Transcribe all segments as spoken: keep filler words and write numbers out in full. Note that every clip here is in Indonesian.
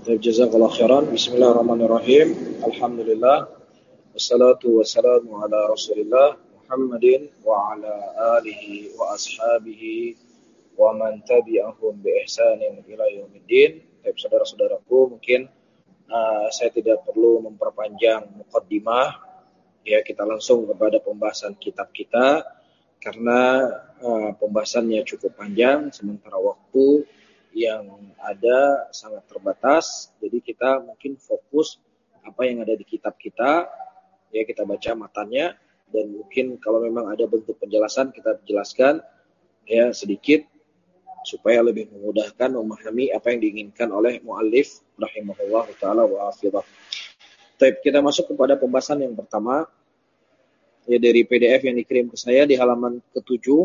Jazakallah khairan. Bismillahirrahmanirrahim. Alhamdulillah. Wassalatu wassalamu ala Rasulillah Muhammadin wa ala alihi wa ashabihi wa man tabi'ahum bi ihsanin ila yaumiddin. Baik, saudara-saudaraku, mungkin uh, saya tidak perlu memperpanjang muqaddimah. Ya, kita langsung kepada pembahasan kitab kita karena uh, pembahasannya cukup panjang sementara waktu yang ada sangat terbatas. Jadi kita mungkin fokus apa yang ada di kitab kita, ya kita baca matanya, dan mungkin kalau memang ada bentuk penjelasan kita jelaskan ya sedikit supaya lebih memudahkan memahami apa yang diinginkan oleh muallif rahimahullah taala wa hafizah. Baik, kita masuk kepada pembahasan yang pertama ya dari P D F yang dikirim ke saya di halaman ketujuh.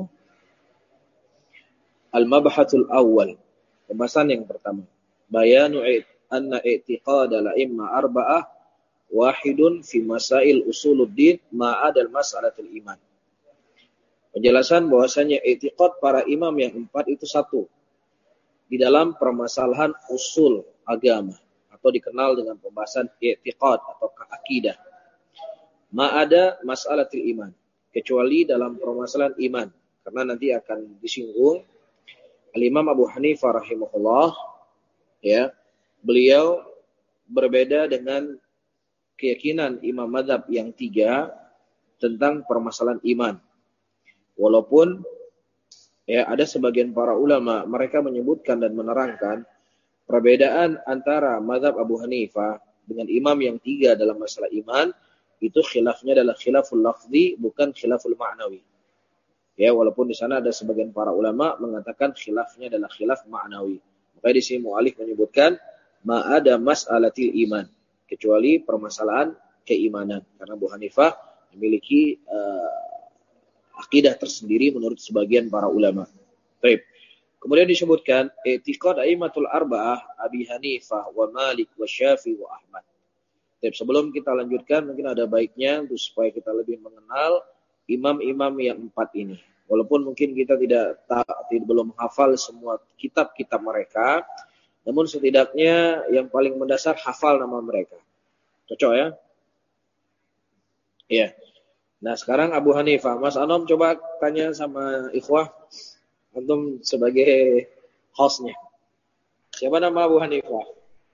Al-Mabhatul Awwal. Pembahasan yang pertama. Bayanu anna i'tiqad al-a'imma arba'ah wahidun fi masail usuluddin ma'adal mas'alatul iman. Penjelasan bahwasanya i'tiqad para imam yang empat itu satu di dalam permasalahan usul agama atau dikenal dengan pembahasan i'tiqad atau akidah. Ma'ada mas'alatul iman, kecuali dalam permasalahan iman, karena nanti akan disinggung Al-Imam Abu Hanifah rahimahullah, ya, beliau berbeda dengan keyakinan imam mazhab yang tiga tentang permasalahan iman. Walaupun ya ada sebagian para ulama mereka menyebutkan dan menerangkan perbedaan antara mazhab Abu Hanifah dengan imam yang tiga dalam masalah iman itu khilafnya adalah khilaful lafzi bukan khilaful ma'nawi. Ya, walaupun di sana ada sebagian para ulama mengatakan khilafnya adalah khilaf ma'nawi. Maka di sini mu'alif menyebutkan ma'ada mas'alatil iman, kecuali permasalahan keimanan. Karena Abu Hanifah memiliki uh, akidah tersendiri menurut sebagian para ulama. Baik. Kemudian disebutkan i'tiqad a'immatul arba'ah Abi Hanifah wa Malik wa Syafi'i wa Ahmad. Baik, sebelum kita lanjutkan mungkin ada baiknya untuk supaya kita lebih mengenal imam-imam yang empat ini. Walaupun mungkin kita tidak, tak, tidak belum hafal semua kitab-kitab mereka, namun setidaknya yang paling mendasar hafal nama mereka. Cocok ya? Iya. Nah sekarang Abu Hanifah. Mas Anom coba tanya sama ikhwah, antum sebagai hostnya. Siapa nama Abu Hanifah?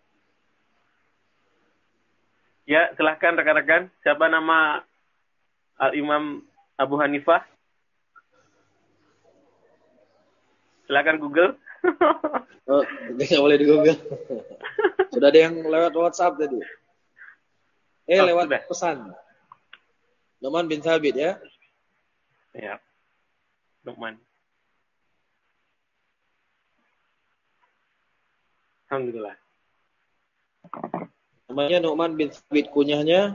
Ya, silahkan rekan-rekan. Siapa nama Al-Imam Abu Hanifah? Silakan Google. Oh, nggak boleh di Google. Sudah ada yang lewat WhatsApp tadi. Eh, oh, lewat sudah. Pesan. Nu'man bin Thabit ya? Ya. Nu'man. Alhamdulillah. Namanya Nu'man bin Thabit, kunyahnya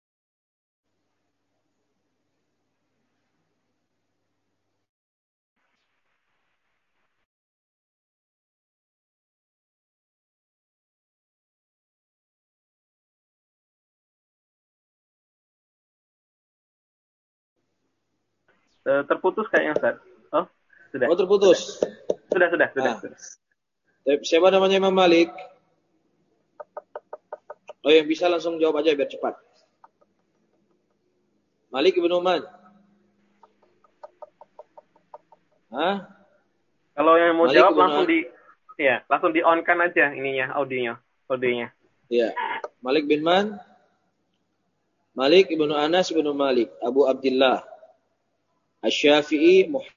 terputus kayaknya, Ustaz. Oh, sudah. Oh, terputus. Sudah, sudah, sudah. Nah. sudah. Siapa namanya Imam Malik? Oh, yang bisa langsung jawab aja biar cepat. Malik ibn Uman. Hah? Kalau yang mau Malik jawab langsung An... di ya, langsung di on kan aja ininya, audionya, audionya. Iya. Malik bin Man. Malik ibn Anas ibn Malik, Abu Abdullah. Asy-Syafi'i Muhammad.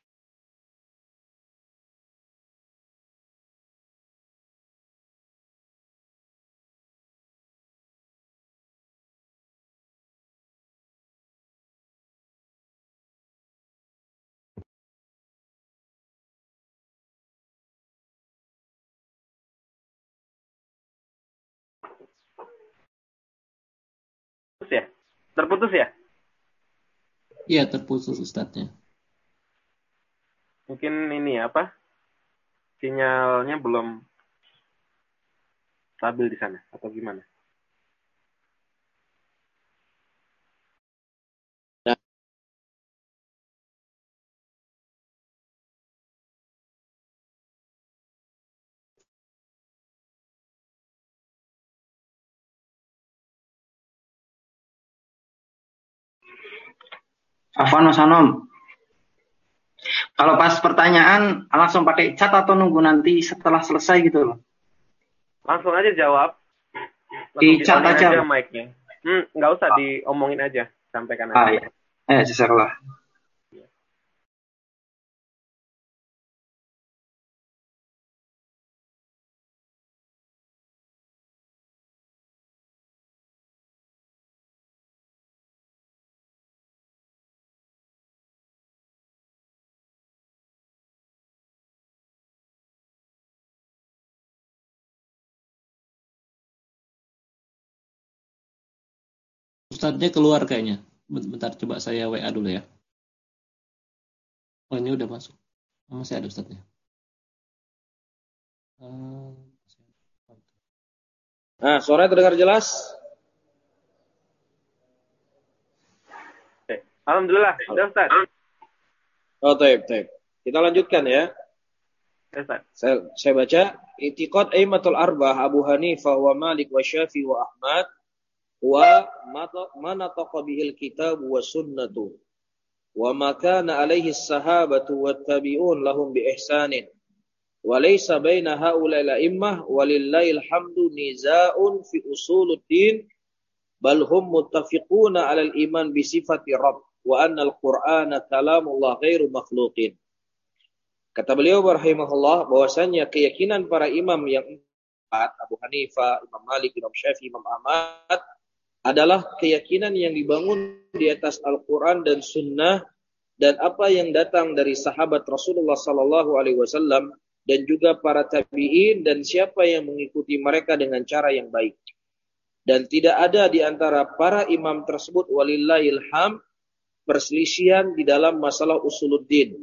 Terputus ya? Terputus ya? Iya, terputus Ustadznya. Mungkin ini apa? Sinyalnya belum stabil di sana atau gimana? Afwan Mas Anom. Kalau pas pertanyaan langsung pakai chat atau nunggu nanti setelah selesai gitu loh? Langsung aja jawab. Di Langsung chat di-on-in aja. aja mic-nya. Hmm, nggak usah diomongin aja, sampaikan Ah, aja. ya. Eh, jazakallah. Ustadznya keluar kayaknya. Bentar, coba saya W A dulu ya. Oh, ini udah masuk. Oh, masih ada Ustadznya. Uh, Nah, suaranya terdengar jelas? Oke. Alhamdulillah, udah Ustaz. Oh, taib, taib. Kita lanjutkan ya. Ya, Ustaz. Saya, saya baca. I'tiqad aimatul arba'ah Abu Hanifah wa Malik wa Syafi'i wa Ahmad wa ma nataqa bihil kitab wa sunnatu wa ma kana alaihi as-sahabatu wat tabi'un lahum bi ihsanin wa laysa baina haula'i la'immah walillahil hamdu niza'un fi usuluddin bal hum muttafiquna 'alal iman bi sifati rabb wa anna al-Qur'ana kalamullah ghairu makhluqin. Kata beliau rahimahullah bahwasanya keyakinan para imam yang empat, Abu Hanifah, Imam Malik, Imam Syafi'i, Imam Ahmad, adalah keyakinan yang dibangun di atas Al-Quran dan Sunnah dan apa yang datang dari sahabat Rasulullah Sallallahu Alaihi Wasallam dan juga para tabi'in dan siapa yang mengikuti mereka dengan cara yang baik. Dan tidak ada di antara para imam tersebut walillahil hamd perselisihan di dalam masalah usuluddin.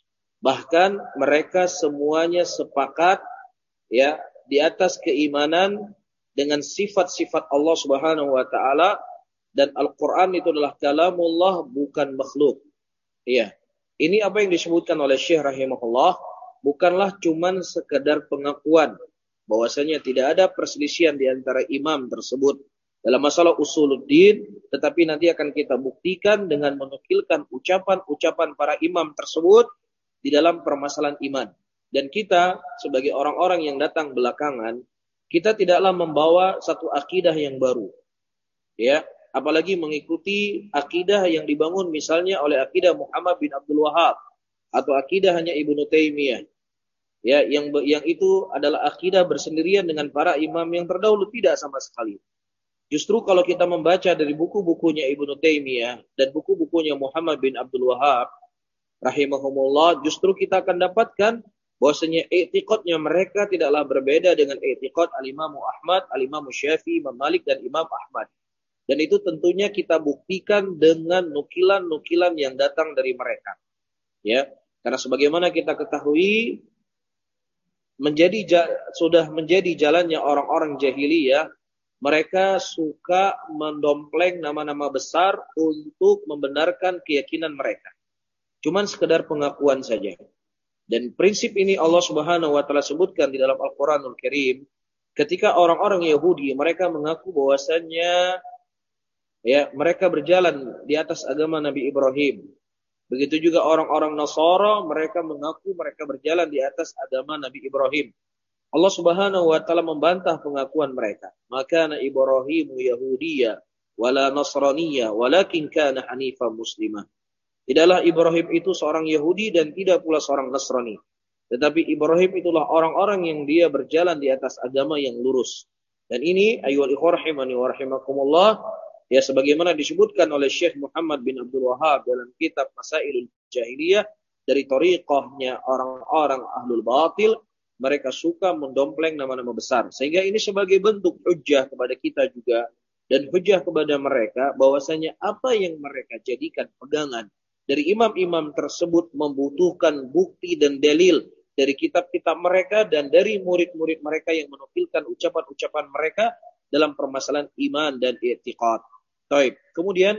Bahkan mereka semuanya sepakat ya di atas keimanan dengan sifat-sifat Allah Subhanahu wa taala dan Al-Qur'an itu adalah kalamullah bukan makhluk. Ya. Ini apa yang disebutkan oleh Syekh rahimahullah bukanlah cuman sekedar pengakuan bahwasanya tidak ada perselisihan di antara imam tersebut dalam masalah usuluddin, tetapi nanti akan kita buktikan dengan menukilkan ucapan-ucapan para imam tersebut di dalam permasalahan iman. Dan kita sebagai orang-orang yang datang belakangan, kita tidaklah membawa satu akidah yang baru. Ya, apalagi mengikuti akidah yang dibangun misalnya oleh akidah Muhammad bin Abdul Wahhab atau akidah hanya Ibnu Taimiyah. Ya, yang yang itu adalah akidah bersendirian dengan para imam yang terdahulu, tidak sama sekali. Justru kalau kita membaca dari buku-bukunya Ibnu Taimiyah dan buku-bukunya Muhammad bin Abdul Wahhab rahimahumullah, justru kita akan dapatkan bahwasanya i'tiqadnya mereka tidaklah berbeda dengan i'tiqad al-Imam Ahmad, al-Imam Syafi'i, Imam Malik dan Imam Ahmad. Dan itu tentunya kita buktikan dengan nukilan-nukilan yang datang dari mereka. Ya, karena sebagaimana kita ketahui menjadi sudah menjadi jalannya orang-orang jahiliyah, mereka suka mendompleng nama-nama besar untuk membenarkan keyakinan mereka. Cuman sekedar pengakuan saja. Dan prinsip ini Allah Subhanahu wa taala sebutkan di dalam Al-Qur'anul Karim ketika orang-orang Yahudi mereka mengaku bahwasannya ya mereka berjalan di atas agama Nabi Ibrahim. Begitu juga orang-orang Nasara mereka mengaku mereka berjalan di atas agama Nabi Ibrahim. Allah Subhanahu wa taala membantah pengakuan mereka. Maka Ibrahimu Yahudiyya wala Nasraniyya walakin kana hanifan muslimah. Tidaklah Ibrahim itu seorang Yahudi dan tidak pula seorang Nasrani. Tetapi Ibrahim itulah orang-orang yang dia berjalan di atas agama yang lurus. Dan ini ayyuhal ikhwah rahimani wa rahimakumullah, ya sebagaimana disebutkan oleh Syekh Muhammad bin Abdul Wahhab dalam kitab Masailul Jahiliyah, dari thariqahnya orang-orang ahlul batil, mereka suka mendompleng nama-nama besar. Sehingga ini sebagai bentuk hujjah kepada kita juga dan hujjah kepada mereka bahwasanya apa yang mereka jadikan pegangan dari imam-imam tersebut membutuhkan bukti dan dalil dari kitab-kitab mereka dan dari murid-murid mereka yang menukilkan ucapan-ucapan mereka dalam permasalahan iman dan i'tiqad. Baik. Kemudian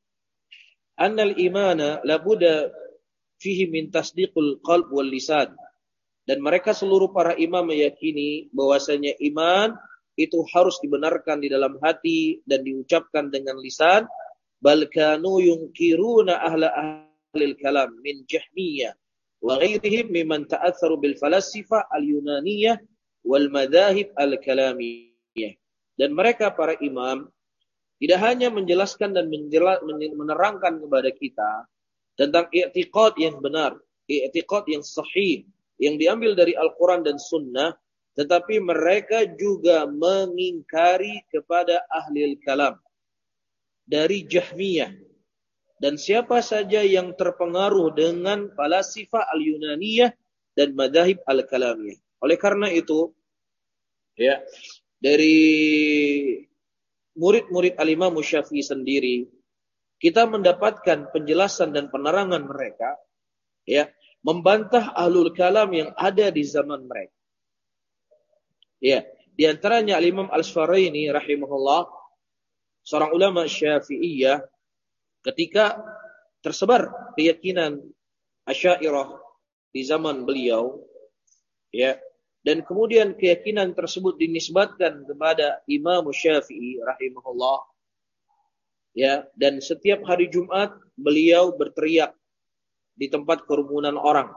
annal imana labuda fihi min tasdiqul qalb wal lisan. Dan mereka seluruh para imam meyakini bahwasanya iman itu harus dibenarkan di dalam hati dan diucapkan dengan lisan. bal kanu yunkiruna ahla ahlil kalam min Jahmiyah wa ghairihim mimman ta'atharu bil falasifa al-Yunaniyah wal madahib al-kalamiyah. Dan mereka para imam tidak hanya menjelaskan dan menjela, menerangkan kepada kita tentang i'tiqad yang benar, i'tiqad yang sahih, yang diambil dari Al-Quran dan Sunnah, tetapi mereka juga mengingkari kepada ahlil kalam dari Jahmiyah. Dan siapa saja yang terpengaruh dengan falasifa al-Yunaniyah dan madahib al-kalamiyah. Oleh karena itu, ya, dari murid-murid al-Imam Syafi'i sendiri, kita mendapatkan penjelasan dan penerangan mereka, ya, membantah ahlul kalam yang ada di zaman mereka. Ya, di antaranya al-Imam Al-Sfaraini rahimahullah, seorang ulama Syafi'iyah, ketika tersebar keyakinan Asy'ariyah di zaman beliau, ya, dan kemudian keyakinan tersebut dinisbatkan kepada Imam Syafi'i rahimahullah, ya, dan setiap hari Jumat beliau berteriak di tempat kerumunan orang,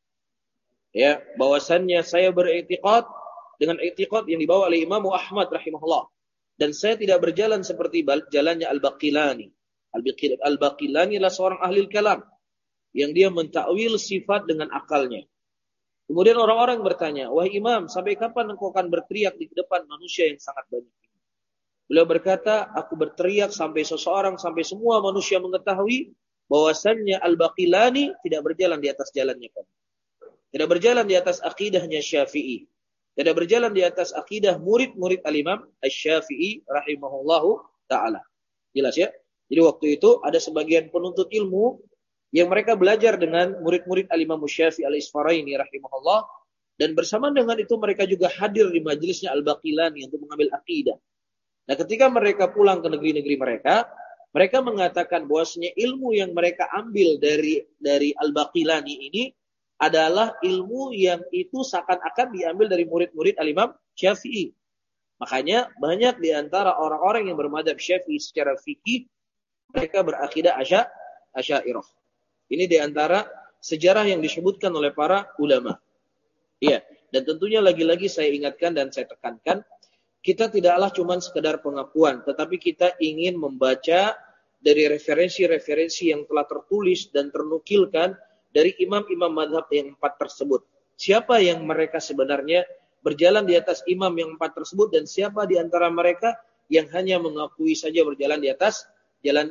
ya, bahwasannya saya beriktikad dengan iktikad yang dibawa oleh Imam Ahmad rahimahullah, dan saya tidak berjalan seperti jalannya Al-Baqilani. Al-Baqilani adalah seorang ahli kalam yang dia mentakwil sifat dengan akalnya. Kemudian orang-orang bertanya, wahai imam, sampai kapan engkau akan berteriak di depan manusia yang sangat banyak? Beliau berkata, aku berteriak sampai seseorang, sampai semua manusia mengetahui bahwasannya Al-Baqilani tidak berjalan di atas jalannya kamu. Tidak berjalan di atas akidahnya Syafi'i. Tidak berjalan di atas akidah murid-murid al-Imam Asy-Syafi'i rahimahullahu ta'ala. Jelas ya? Jadi waktu itu ada sebagian penuntut ilmu yang mereka belajar dengan murid-murid al-Imam Syafi'i al-Isfaraini rahimahullah, dan bersama dengan itu mereka juga hadir di majelisnya Al-Baqilani untuk mengambil akidah. Nah, ketika mereka pulang ke negeri-negeri mereka, mereka mengatakan bahwasanya ilmu yang mereka ambil dari dari Al-Baqilani ini adalah ilmu yang itu seakan-akan diambil dari murid-murid al-Imam Syafi'i. Makanya banyak di antara orang-orang yang bermadzhab Syafi'i secara fikih, mereka berakidah Asya, Asy'ariyah. Ini di antara sejarah yang disebutkan oleh para ulama. Iya, dan tentunya lagi-lagi saya ingatkan dan saya tekankan, kita tidaklah cuma sekedar pengakuan, tetapi kita ingin membaca dari referensi-referensi yang telah tertulis dan ternukilkan dari imam-imam mazhab yang empat tersebut. Siapa yang mereka sebenarnya berjalan di atas imam yang empat tersebut, dan siapa di antara mereka yang hanya mengakui saja berjalan di atas jalan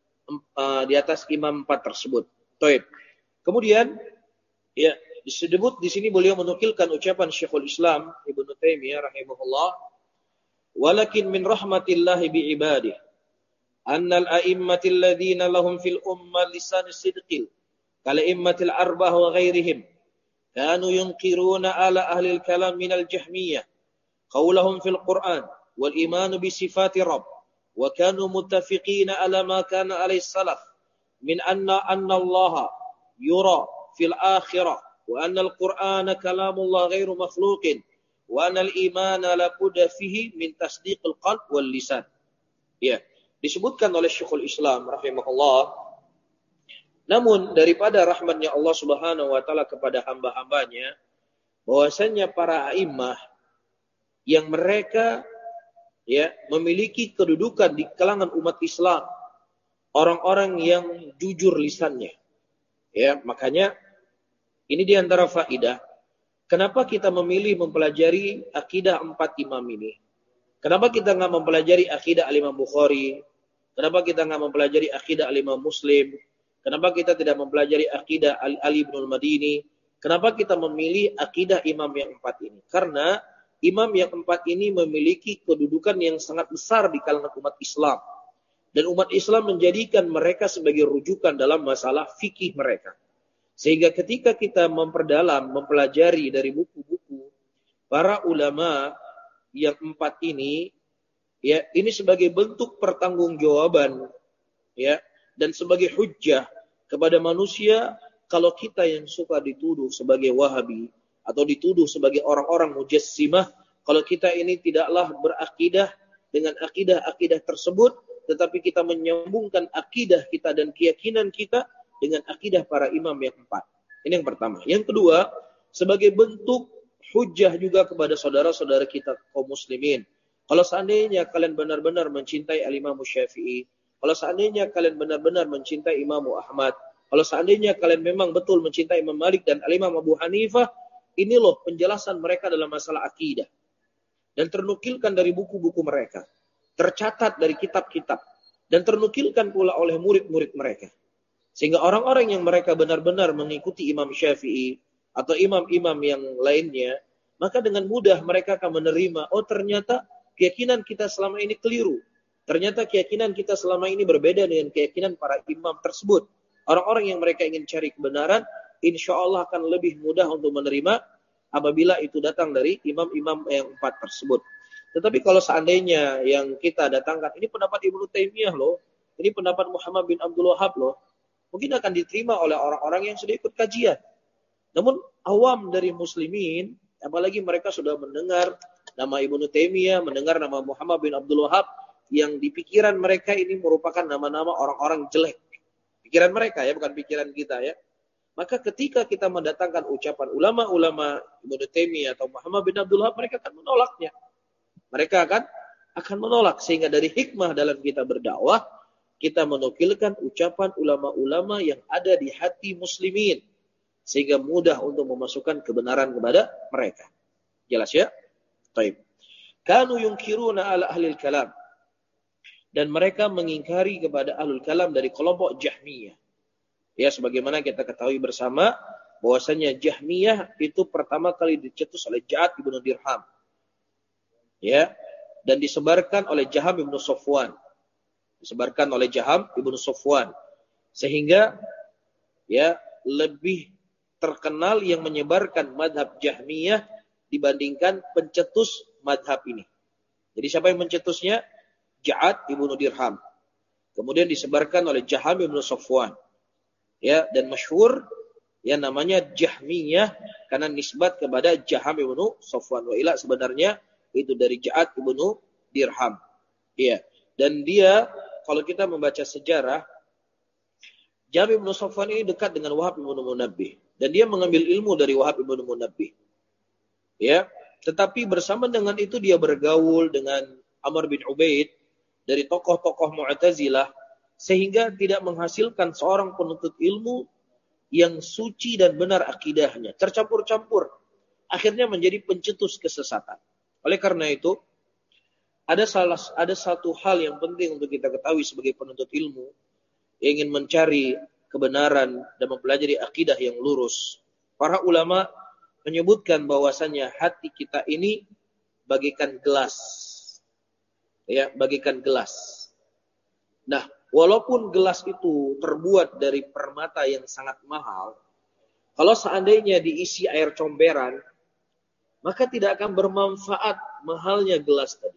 uh, di atas imam empat tersebut. Taib. Kemudian, ya, disebut di sini beliau menukilkan ucapan Syekhul Islam Ibnu Taimiyah rahimahullah, walakin min rahmatillahi bi ibadihi annal a'immatil ladzina lahum fil ummah lisan sidqil kal a'immatil arba'ah wa ghairihim kanu yunkiruna ala ahli al-kalam min al-jahmiyah qawlahum fil Qur'an wal iman bi sifati rabb wa kanu muttafiqina ala ma kana alayhi salaf min anna anna Allah yura fil akhirah wa anna al-Qur'ana kalamullah ghairu makhluqin wa anna al-imana la budda fihi min tasdiqil qalb wal lisan. Ya, disebutkan oleh Syekhul Islam rahimahullah, namun daripada rahmatnya Allah Subhanahu wa taala kepada hamba-hambanya, bahwasanya para a'immah yang mereka, ya, memiliki kedudukan di kalangan umat Islam, orang-orang yang jujur lisannya. Ya, makanya ini di antara faidah kenapa kita memilih mempelajari akidah empat imam ini. Kenapa kita enggak mempelajari akidah al-Imam Bukhari? Kenapa kita enggak mempelajari akidah al-Imam Muslim? Kenapa kita tidak mempelajari akidah Ali bin al-Madini? Kenapa kita memilih akidah imam yang empat ini? Karena imam yang empat ini memiliki kedudukan yang sangat besar di kalangan umat Islam. Dan umat Islam menjadikan mereka sebagai rujukan dalam masalah fikih mereka. Sehingga ketika kita memperdalam, mempelajari dari buku-buku para ulama yang empat ini, ya, ini sebagai bentuk pertanggungjawaban, ya, dan sebagai hujjah kepada manusia kalau kita yang suka dituduh sebagai Wahabi atau dituduh sebagai orang-orang mujassimah, kalau kita ini tidaklah berakidah dengan akidah-akidah tersebut, tetapi kita menyambungkan akidah kita dan keyakinan kita dengan akidah para imam yang empat. Ini yang pertama. Yang kedua, sebagai bentuk hujjah juga kepada saudara-saudara kita kaum muslimin. Kalau seandainya kalian benar-benar mencintai al-Imam Syafi'i, kalau seandainya kalian benar-benar mencintai Imam Ahmad, kalau seandainya kalian memang betul mencintai Imam Malik dan al-Imam Abu Hanifah, ini loh penjelasan mereka dalam masalah akidah. Dan ternukilkan dari buku-buku mereka. Tercatat dari kitab-kitab. Dan ternukilkan pula oleh murid-murid mereka. Sehingga orang-orang yang mereka benar-benar mengikuti Imam Syafi'i atau imam-imam yang lainnya, maka dengan mudah mereka akan menerima, oh ternyata keyakinan kita selama ini keliru. Ternyata keyakinan kita selama ini berbeda dengan keyakinan para imam tersebut. Orang-orang yang mereka ingin cari kebenaran, insya Allah akan lebih mudah untuk menerima apabila itu datang dari imam-imam yang empat tersebut. Tetapi kalau seandainya yang kita datangkan, ini pendapat Ibnu Taimiyah loh, ini pendapat Muhammad bin Abdul Wahab loh, mungkin akan diterima oleh orang-orang yang sudah ikut kajian. Namun awam dari muslimin, apalagi mereka sudah mendengar nama Ibnu Taimiyah, mendengar nama Muhammad bin Abdul Wahab, yang di pikiran mereka ini merupakan nama-nama orang-orang jelek. Pikiran mereka ya, bukan pikiran kita ya. Maka ketika kita mendatangkan ucapan ulama-ulama Ibnu Taimiyah atau Muhammad bin Abdul Wahab, mereka akan menolaknya. Mereka akan akan menolak. Sehingga dari hikmah dalam kita berdakwah, kita menukilkan ucapan ulama-ulama yang ada di hati muslimin. Sehingga mudah untuk memasukkan kebenaran kepada mereka. Jelas ya? Baik. Kanu yunkiruna ala ahlil kalam. Dan mereka mengingkari kepada ahlul kalam dari kelompok Jahmiyah. Ya, sebagaimana kita ketahui bersama, bahwasanya Jahmiyah itu pertama kali dicetus oleh Ja'ad ibnu Dirham. Ya, dan disebarkan oleh Jaham ibnu Safwan. Disebarkan oleh Jaham ibnu Safwan. Sehingga, ya, lebih terkenal yang menyebarkan madhab Jahmiyah dibandingkan pencetus madhab ini. Jadi siapa yang mencetusnya? Ja'ad ibnu Dirham. Kemudian disebarkan oleh Jaham ibnu Safwan. Ya, dan masyhur yang namanya Jahmiyah karena nisbat kepada Jaham ibnu Safwan. Wa ila sebenarnya itu dari Ja'ad ibnu Dirham. Ya, dan dia kalau kita membaca sejarah, Jaham ibnu Safwan ini dekat dengan Wahab ibnu Munabbih. Dan dia mengambil ilmu dari Wahab ibnu Munabbih. Ya, tetapi bersama dengan itu dia bergaul dengan Amr bin Ubaid dari tokoh-tokoh Mu'tazilah sehingga tidak menghasilkan seorang penuntut ilmu yang suci dan benar akidahnya, tercampur-campur. Akhirnya menjadi pencetus kesesatan. Oleh karena itu, ada salah ada satu hal yang penting untuk kita ketahui sebagai penuntut ilmu yang ingin mencari kebenaran dan mempelajari akidah yang lurus. Para ulama menyebutkan bahwasannya hati kita ini bagaikan gelas. Ya, bagaikan gelas. Nah, walaupun gelas itu terbuat dari permata yang sangat mahal, kalau seandainya diisi air comberan, maka tidak akan bermanfaat mahalnya gelas tadi.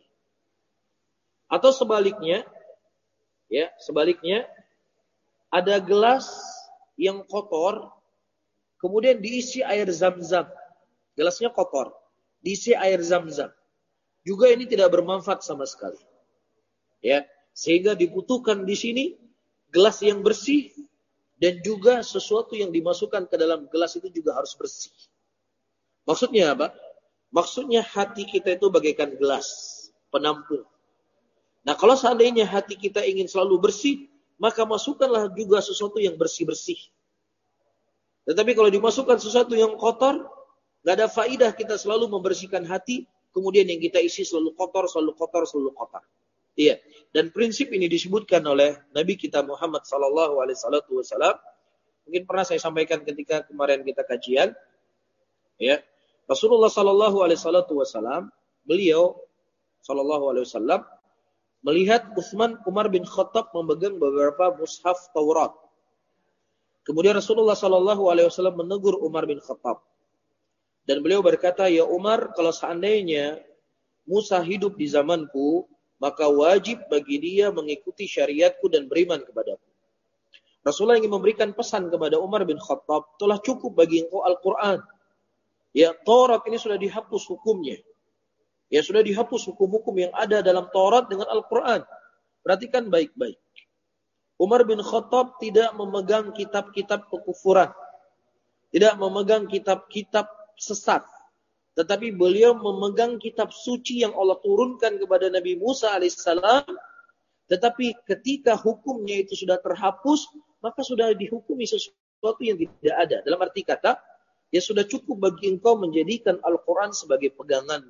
Atau sebaliknya, ya, sebaliknya ada gelas yang kotor, kemudian diisi air zam-zam. Gelasnya kotor, diisi air zam-zam. Juga ini tidak bermanfaat sama sekali. Ya, sehingga dibutuhkan di sini gelas yang bersih dan juga sesuatu yang dimasukkan ke dalam gelas itu juga harus bersih. Maksudnya apa? Maksudnya hati kita itu bagaikan gelas, penampung. Nah, kalau seandainya hati kita ingin selalu bersih, maka masukkanlah juga sesuatu yang bersih-bersih. Tetapi kalau dimasukkan sesuatu yang kotor, nggak ada faidah kita selalu membersihkan hati, kemudian yang kita isi selalu kotor, selalu kotor, selalu kotor. Iya. Dan prinsip ini disebutkan oleh Nabi kita Muhammad sallallahu alaihi wasallam. Mungkin pernah saya sampaikan ketika kemarin kita kajian. Ya. Rasulullah sallallahu alaihi wasallam, beliau sallallahu alaihi wasallam melihat Utsman Umar bin Khattab memegang beberapa mushaf Taurat. Kemudian Rasulullah sallallahu alaihi wasallam menegur Umar bin Khattab. Dan beliau berkata, "Ya Umar, kalau seandainya Musa hidup di zamanku, maka wajib bagi dia mengikuti syariatku dan beriman kepadaku." Rasulullah ingin memberikan pesan kepada Umar bin Khattab, telah cukup bagi engkau Al-Quran. Ya, Taurat ini sudah dihapus hukumnya. Ya, sudah dihapus hukum-hukum yang ada dalam Taurat dengan Al-Quran. Perhatikan baik-baik. Umar bin Khattab tidak memegang kitab-kitab kekufuran. Tidak memegang kitab-kitab sesat. Tetapi beliau memegang kitab suci yang Allah turunkan kepada Nabi Musa alaihissalam. Tetapi ketika hukumnya itu sudah terhapus, maka sudah dihukumi sesuatu yang tidak ada. Dalam arti kata, ya sudah cukup bagi engkau menjadikan Al-Quran sebagai pegangan.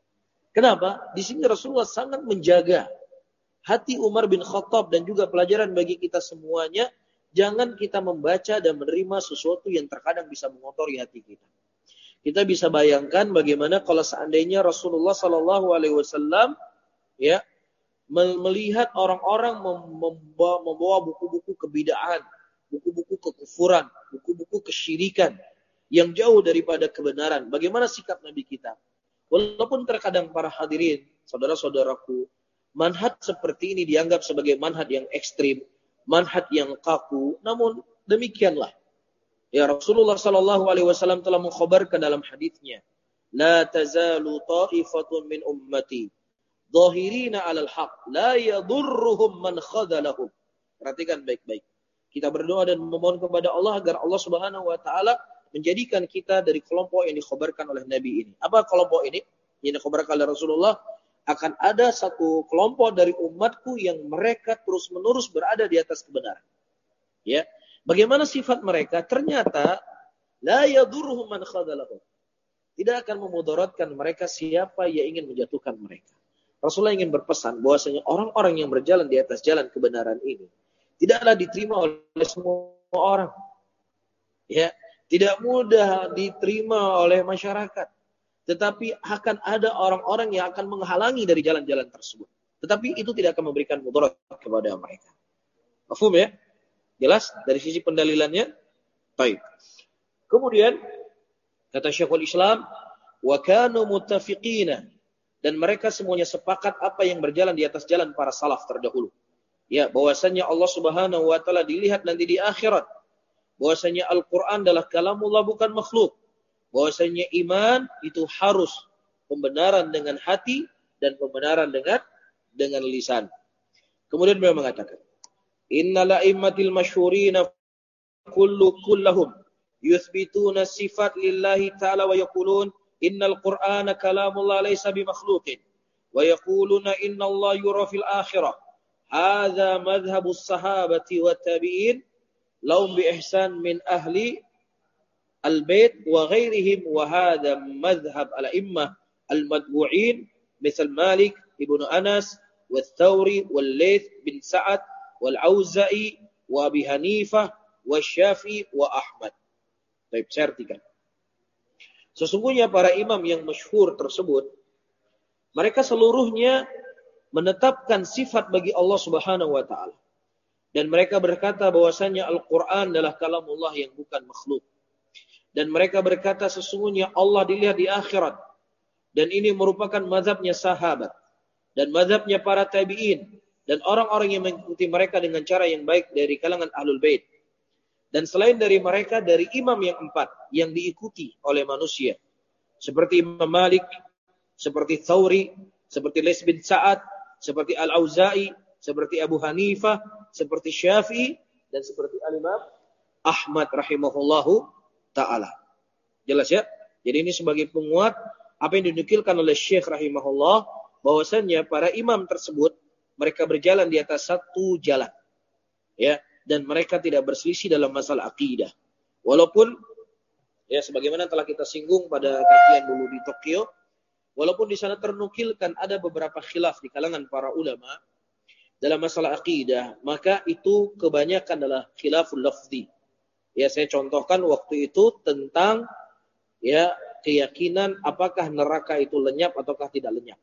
Kenapa? Di sini Rasulullah sangat menjaga hati Umar bin Khattab dan juga pelajaran bagi kita semuanya. Jangan kita membaca dan menerima sesuatu yang terkadang bisa mengotori hati kita. Kita bisa bayangkan bagaimana kalau seandainya Rasulullah Shallallahu Alaihi Wasallam ya melihat orang-orang membawa, membawa buku-buku kebid'ahan, buku-buku kekufuran, buku-buku kesyirikan yang jauh daripada kebenaran. Bagaimana sikap Nabi kita? Walaupun terkadang para hadirin, saudara-saudaraku, manhaj seperti ini dianggap sebagai manhaj yang ekstrim, manhaj yang kaku. Namun demikianlah. Ya Rasulullah Sallallahu Alaihi Wasallam telah mengkhabarkan dalam hadisnya, la tazalu ta'ifatun min ummati, zahirina 'alal haq, la yadurruhum man khadalahum. Perhatikan baik-baik. Kita berdoa dan memohon kepada Allah agar Allah Subhanahu Wa Taala menjadikan kita dari kelompok yang dikhabarkan oleh Nabi ini. Apa kelompok ini? Yang dikhabarkan oleh Rasulullah. Akan ada satu kelompok dari umatku yang mereka terus-menerus berada di atas kebenaran. Ya, bagaimana sifat mereka? Ternyata la yadurruhum man khadalahum. Tidak akan memudaratkan mereka siapa yang ingin menjatuhkan mereka. Rasulullah ingin berpesan bahwasanya orang-orang yang berjalan di atas jalan kebenaran ini tidaklah diterima oleh semua orang. Ya, tidak mudah diterima oleh masyarakat. Tetapi akan ada orang-orang yang akan menghalangi dari jalan-jalan tersebut. Tetapi itu tidak akan memberikan mudarat kepada mereka. Mafhum ya? Jelas dari sisi pendalilannya? Baik. Kemudian kata Syekhul Islam, wa kanu muttafiqina, dan mereka semuanya sepakat apa yang berjalan di atas jalan para salaf terdahulu. Ya, bahwasanya Allah Subhanahu wa taala dilihat nanti di akhirat. Bahwasanya Al-Qur'an adalah kalamullah bukan makhluk. Bahwasanya iman itu harus pembenaran dengan hati dan pembenaran dengan dengan lisan. Kemudian beliau mengatakan, innal a'immatil masyhurina kullu kullahum yuthbituna sifat lillahi ta'ala wa yaqulun innal qur'ana kalamullah laysa bimakhluqin wa yaquluna innallaha yura fil akhirah. Hadza madhhabus sahabati wat tabi'in lahum bi ihsan min ahli al-bait wa ghairihim wa hadha madhhab al-a'immah al-madbu'in misal Malik ibn Anas wal Thawri wal Laith bin Sa'ad wal Auza'i wa Abi Hanifah wa Syafi'i wa Ahmad. Baik, saya artikan. Sesungguhnya para imam yang masyhur tersebut mereka seluruhnya menetapkan sifat bagi Allah Subhanahu wa taala. Dan mereka berkata bahwasanya Al-Qur'an adalah kalamullah yang bukan makhluk. Dan mereka berkata sesungguhnya Allah dilihat di akhirat. Dan ini merupakan mazhabnya sahabat. Dan mazhabnya para tabi'in. Dan orang-orang yang mengikuti mereka dengan cara yang baik dari kalangan Ahlul Bait. Dan selain dari mereka, dari imam yang empat. Yang diikuti oleh manusia. Seperti Imam Malik. Seperti Thawri. Seperti Laits bin Sa'ad. Seperti Al-Auza'i. Seperti Abu Hanifah. Seperti Syafi'i. Dan seperti Al-Imam Ahmad rahimahullahu ta'ala. Jelas ya? Jadi ini sebagai penguat apa yang dinukilkan oleh Syekh rahimahullah, bahwasannya para imam tersebut mereka berjalan di atas satu jalan. Ya, dan mereka tidak berselisih dalam masalah akidah. Walaupun ya sebagaimana telah kita singgung pada kajian dulu di Tokyo, walaupun di sana ternukilkan ada beberapa khilaf di kalangan para ulama dalam masalah akidah, maka itu kebanyakan adalah khilaful lafzi. Ya, saya contohkan waktu itu tentang ya keyakinan apakah neraka itu lenyap ataukah tidak lenyap.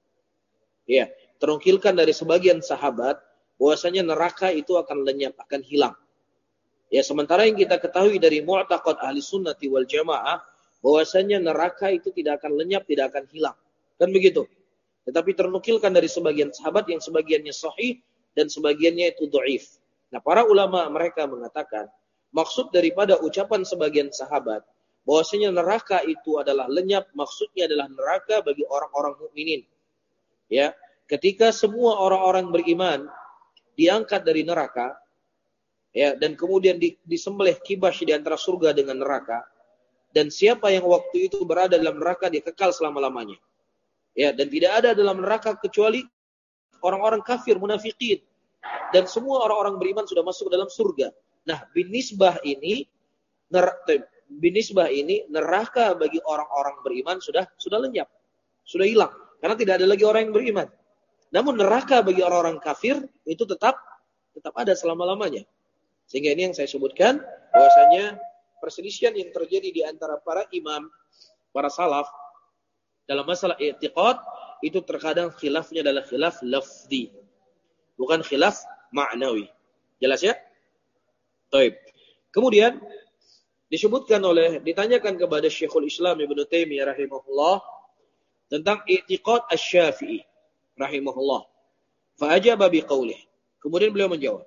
Ya, terungkilkan dari sebagian sahabat bahwasanya neraka itu akan lenyap, akan hilang. Ya, sementara yang kita ketahui dari mu'taqad ahli sunnati wal jamaah bahwasanya neraka itu tidak akan lenyap, tidak akan hilang. Kan begitu. Tetapi ternukilkan dari sebagian sahabat yang sebagiannya sahih dan sebagiannya itu dhaif. Nah, para ulama mereka mengatakan maksud daripada ucapan sebagian sahabat bahwasanya neraka itu adalah lenyap, maksudnya adalah neraka bagi orang-orang mukminin. Ya, ketika semua orang-orang beriman diangkat dari neraka, ya, dan kemudian disembelih kibas di antara surga dengan neraka, dan siapa yang waktu itu berada dalam neraka dia kekal selama-lamanya. Ya, dan tidak ada dalam neraka kecuali orang-orang kafir, munafikin, dan semua orang-orang beriman sudah masuk dalam surga. Nah, binisbah ini neraka, binisbah ini neraka bagi orang-orang beriman sudah sudah lenyap, sudah hilang, karena tidak ada lagi orang yang beriman. Namun neraka bagi orang-orang kafir itu tetap tetap ada selama-lamanya. Sehingga ini yang saya sebutkan bahwasanya perselisihan yang terjadi di antara para imam, para salaf dalam masalah i'tiqad itu terkadang khilafnya adalah khilaf lafzi, bukan khilaf ma'nawi. Jelas ya? Baik. Kemudian disebutkan oleh ditanyakan kepada Syekhul Islam Ibnu Taimiyah rahimahullah tentang i'tiqad Asy-Syafi'i rahimahullah. Fa ajaba biqaulih. Kemudian beliau menjawab.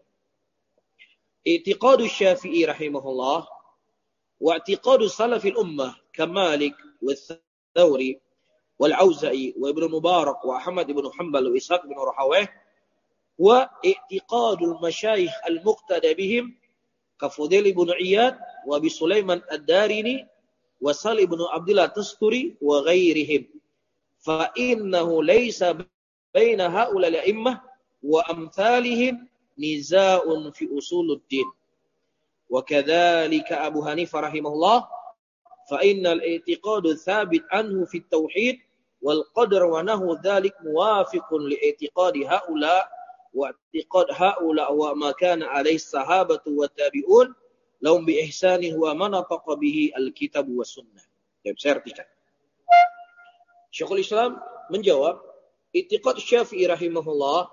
I'tiqad Asy-Syafi'i rahimahullah wa i'tiqad salafil ummah kamalik wa Thawri wal-Auza'i wa Ibnu Mubarak wa Ahmad ibn Hanbal wa Ishaq bin Rahawayh wa i'tiqadul masyayikh al-muqtada bihim ka Fudail ibn Iyad wa Abi Sulaiman ad-Darini wa Salih ibn Abdullah Tasturi wa ghairihim fa innahu laysa baina haula al-a'immah wa amthalihim niza'un fi usuluddin wa kadzalika Abu Hanifah rahimahullah fa innal i'tiqadu thabit anhu fi at-tauhid wal qadar wa nahu dzalik muwafiqun li i'tiqadi haula wa i'tiqad haula wa ma kana alaihi sahabatu wa tabi'un lahum bi ihsanihi wa man ataqa bihi al-kitab wa sunnah. Ya, saya artikan. Syekhul Islam menjawab, i'tiqad Syafi'i rahimahullah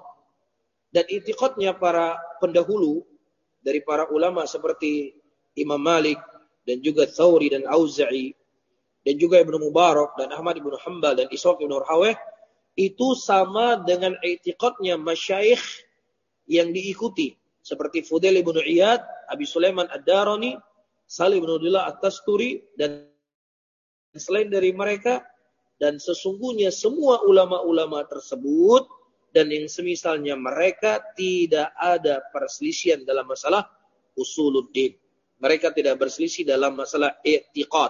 dan i'tiqadnya para pendahulu dari para ulama seperti Imam Malik dan juga Thawri dan Auza'i dan juga Ibnu Mubarak dan Ahmad ibn Hanbal dan Ishaq bin Rahawayh itu sama dengan i'tiqadnya masyayikh yang diikuti seperti Fudail ibn Iyad, Abi Sulaiman ad-Darani, Salih bin Abdullah at-Tasturi dan selain dari mereka, dan sesungguhnya semua ulama-ulama tersebut dan yang semisalnya mereka tidak ada perselisihan dalam masalah usuluddin. Mereka tidak berselisih dalam masalah i'tiqad.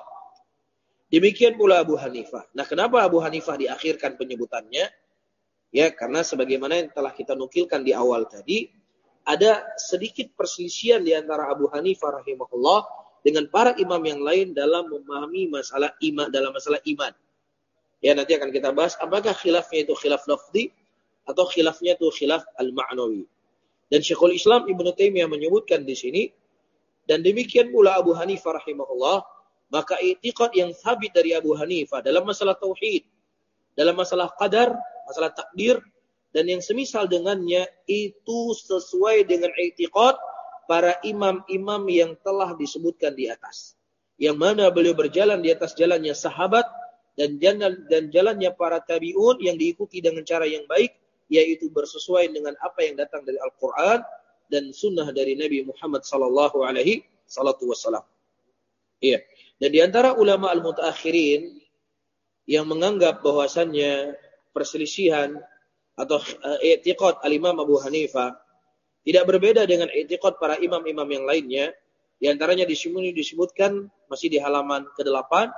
Demikian pula Abu Hanifah. Nah, kenapa Abu Hanifah diakhirkan penyebutannya? Ya, karena sebagaimana yang telah kita nukilkan di awal tadi, ada sedikit perselisihan di antara Abu Hanifah rahimahullah dengan para imam yang lain dalam memahami masalah iman, dalam masalah iman. Ya, nanti akan kita bahas apakah khilafnya itu khilaf lafzi atau khilafnya itu khilaf al-ma'nawi. Dan Syekhul Islam Ibnu Taimiyah menyebutkan di sini, dan demikian pula Abu Hanifah rahimahullah, maka i'tiqad yang sabit dari Abu Hanifah dalam masalah tauhid, dalam masalah qadar, masalah takdir, dan yang semisal dengannya itu sesuai dengan i'tiqad para imam-imam yang telah disebutkan di atas. Yang mana beliau berjalan di atas jalannya sahabat dan jalan dan jalannya para tabi'un yang diikuti dengan cara yang baik, yaitu bersesuaian dengan apa yang datang dari Al-Quran dan sunnah dari Nabi Muhammad sallallahu alaihi wasallam. Iya. Dan di antara ulama al-mutaakhirin yang menganggap bahwasannya perselisihan atau i'tiqad al-Imam Abu Hanifah tidak berbeda dengan i'tiqad para imam-imam yang lainnya, di antaranya disebutkan masih di halaman kedelapan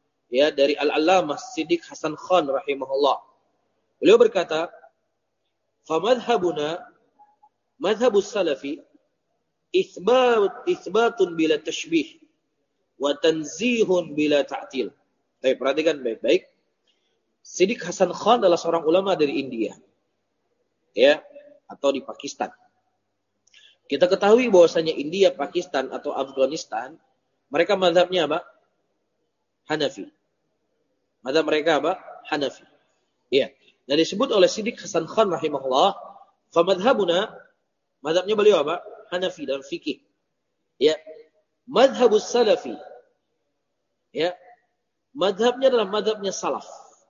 ya dari Al-Allamah Siddiq Hasan Khan rahimahullah. Beliau berkata, "Fa madhhabuna madhhabus salafi itsbat itsbatun bila tashbih wa tanzihun bila ta'til." Tapi perhatikan baik-baik. Siddiq Hasan Khan adalah seorang ulama dari India. Ya, atau di Pakistan. Kita ketahui bahwasanya India, Pakistan atau Afghanistan, mereka mazhabnya apa? Hanafi. Mazhab mereka apa? Hanafi. Ya. Dan disebut oleh Siddiq Hasan Khan rahimahullah, fa madhhabuna, mazhabnya beliau apa? Hanafi dalam fikih. Ya. Madhabus salafi. Ya. Madhabnya adalah madhabnya salaf.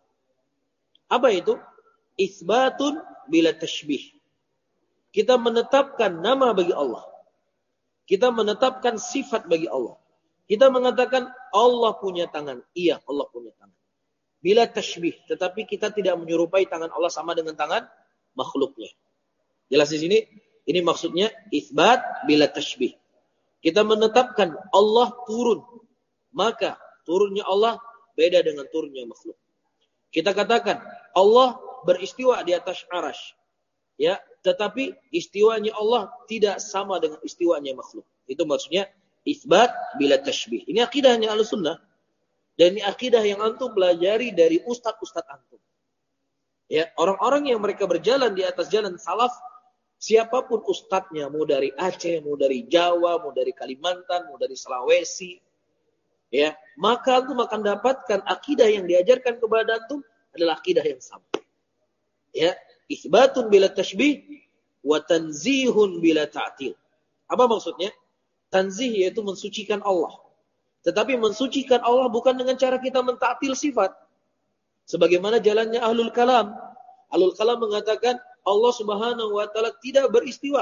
Apa itu? Itsbatun bila tashbih. Kita menetapkan nama bagi Allah. Kita menetapkan sifat bagi Allah. Kita mengatakan Allah punya tangan. Iya, Allah punya tangan. Bila tashbih. Tetapi kita tidak menyerupai tangan Allah sama dengan tangan makhluknya. Jelas di sini? Ini maksudnya itsbat bila tashbih. Kita menetapkan Allah turun, maka turunnya Allah beda dengan turunnya makhluk. Kita katakan Allah beristiwa di atas arasy, ya, tetapi istiwanya Allah tidak sama dengan istiwanya makhluk. Itu maksudnya itsbat bila tashbih. Ini akidahnya Ahlussunnah. Dan ini akidah yang antum pelajari dari ustadz-ustadz antum. Ya, orang-orang yang mereka berjalan di atas jalan salaf, siapapun ustadznya, mau dari Aceh, mau dari Jawa, mau dari Kalimantan, mau dari Sulawesi, ya, maka antum akan dapatkan akidah yang diajarkan kepada antum adalah akidah yang sama. Ya, itsbatun bila tashbih wa tanzihun bila ta'til. Apa maksudnya? Tanzih yaitu mensucikan Allah. Tetapi mensucikan Allah bukan dengan cara kita mentaktil sifat. Sebagaimana jalannya Ahlul Kalam. Ahlul Kalam mengatakan Allah Subhanahu wa taala tidak beristiwa.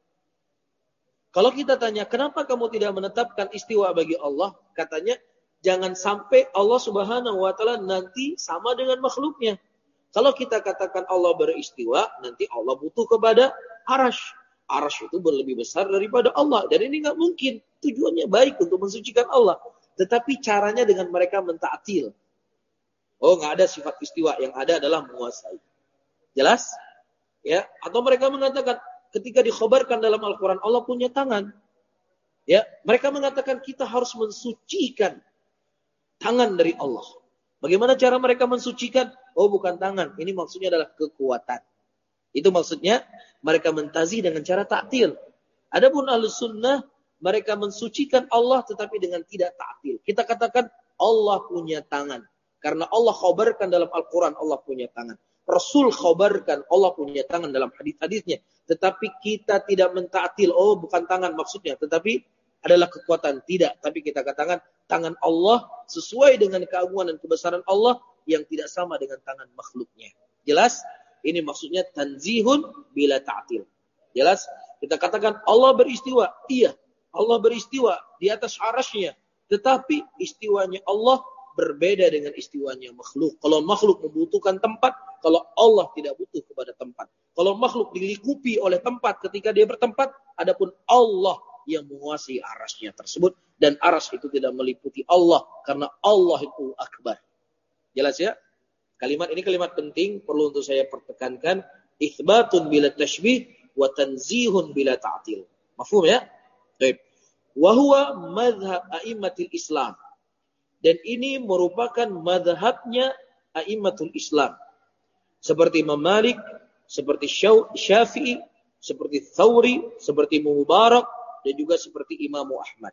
Kalau kita tanya, kenapa kamu tidak menetapkan istiwa bagi Allah? Katanya, jangan sampai Allah Subhanahu wa taala nanti sama dengan makhluknya. Kalau kita katakan Allah beristiwa, nanti Allah butuh kepada arasy. Arasy itu berlebih besar daripada Allah. Dan ini nggak mungkin. Tujuannya baik untuk mensucikan Allah. Tetapi caranya dengan mereka mentaktil. Oh, nggak ada sifat istiwa. Yang ada adalah menguasai. Jelas? Ya. Atau mereka mengatakan, ketika dikhabarkan dalam Al-Quran, Allah punya tangan. Ya. Mereka mengatakan kita harus mensucikan tangan dari Allah. Bagaimana cara mereka mensucikan? Oh, bukan tangan. Ini maksudnya adalah kekuatan. Itu maksudnya mereka mentazih dengan cara ta'til. Adapun Ahlussunnah, mereka mensucikan Allah tetapi dengan tidak ta'til. Kita katakan Allah punya tangan. Karena Allah khabarkan dalam Al-Quran Allah punya tangan. Rasul khabarkan Allah punya tangan dalam hadis-hadisnya. Tetapi kita tidak menta'til. Oh, bukan tangan maksudnya. Tetapi adalah kekuatan. Tidak. Tapi kita katakan tangan Allah sesuai dengan keagungan dan kebesaran Allah yang tidak sama dengan tangan makhluknya. Jelas? Ini maksudnya tanzihun bila ta'til. Jelas? Kita katakan Allah beristiwa. Iya, Allah beristiwa di atas arasy-Nya. Tetapi istiwanya Allah berbeda dengan istiwanya makhluk. Kalau makhluk membutuhkan tempat, kalau Allah tidak butuh kepada tempat. Kalau makhluk dilingkupi oleh tempat ketika dia bertempat, adapun Allah yang menguasai arasy-Nya tersebut. Dan arasy itu tidak meliputi Allah. Karena Allah itu akbar. Jelas ya? Kalimat ini kalimat penting, perlu untuk saya pertekankan. Itsbatun bila tashbih wa tanzihun bila ta'til. Mafhum ya? Baik. Wa huwa madhhab a'immatil Islam. Dan ini merupakan madhabnya a'immatul Islam. Seperti Imam Malik, seperti Syafi'i, seperti Thawri, seperti Mubarak, dan juga seperti Imam Ahmad.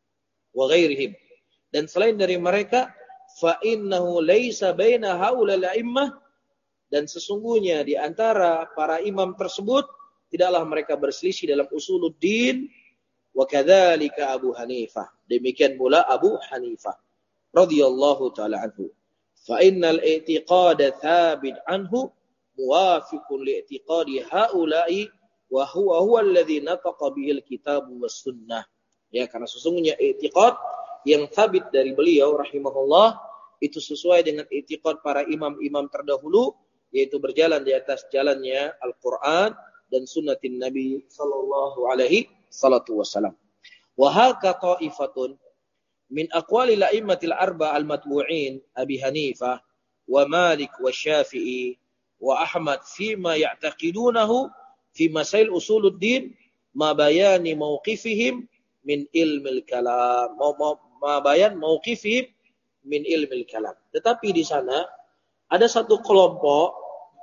Wa ghairihim. Dan selain dari mereka, فَإِنَّهُ لَيْسَ بَيْنَ هَؤُلَاءِ الْأَئِمَّةِ. Dan sesungguhnya di antara para imam tersebut tidaklah mereka berselisih dalam usuluddin. Wa kadzalika Abu Hanifah. Demikian pula Abu Hanifah radhiyallahu taala anhu. Fa innal i'tiqada thabit anhu muwafiqun li'tiqadi haula'i wa huwa huwa alladhi nataqa bihil kitab was sunnah. Ya, karena sesungguhnya i'tiqad yang thabit dari beliau rahimahullah itu sesuai dengan i'tiqad para imam-imam terdahulu, yaitu berjalan di atas jalannya Al-Quran dan sunnatin Nabi sallallahu alaihi salatu wasalam. Wa haka ta'ifatun min aqwali la'immatil arba al-matbu'in Abi Hanifah wa Malik wa Syafi'i wa Ahmad fima ya'taqidunahu fi masail usuluddin ma bayani mawqifihim min ilmil kalam. Ma bayan mauqifihim min ilmil kalam. Tetapi di sana ada satu kelompok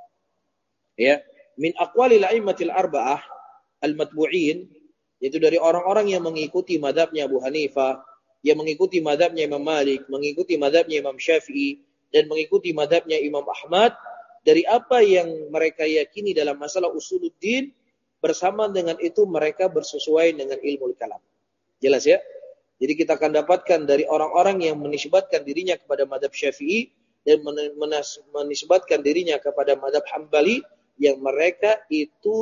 ya, min aqwalil a'immatil arba'ah al-matbu'in, yaitu dari orang-orang yang mengikuti mazhabnya Abu Hanifah, yang mengikuti mazhabnya Imam Malik, mengikuti mazhabnya Imam Syafi'i, dan mengikuti mazhabnya Imam Ahmad dari apa yang mereka yakini dalam masalah usuluddin, bersama dengan itu mereka bersesuai dengan ilmu kalam. Jelas ya? Jadi kita akan dapatkan dari orang-orang yang menisbatkan dirinya kepada mazhab Syafi'i dan menisbatkan dirinya kepada mazhab Hambali yang mereka itu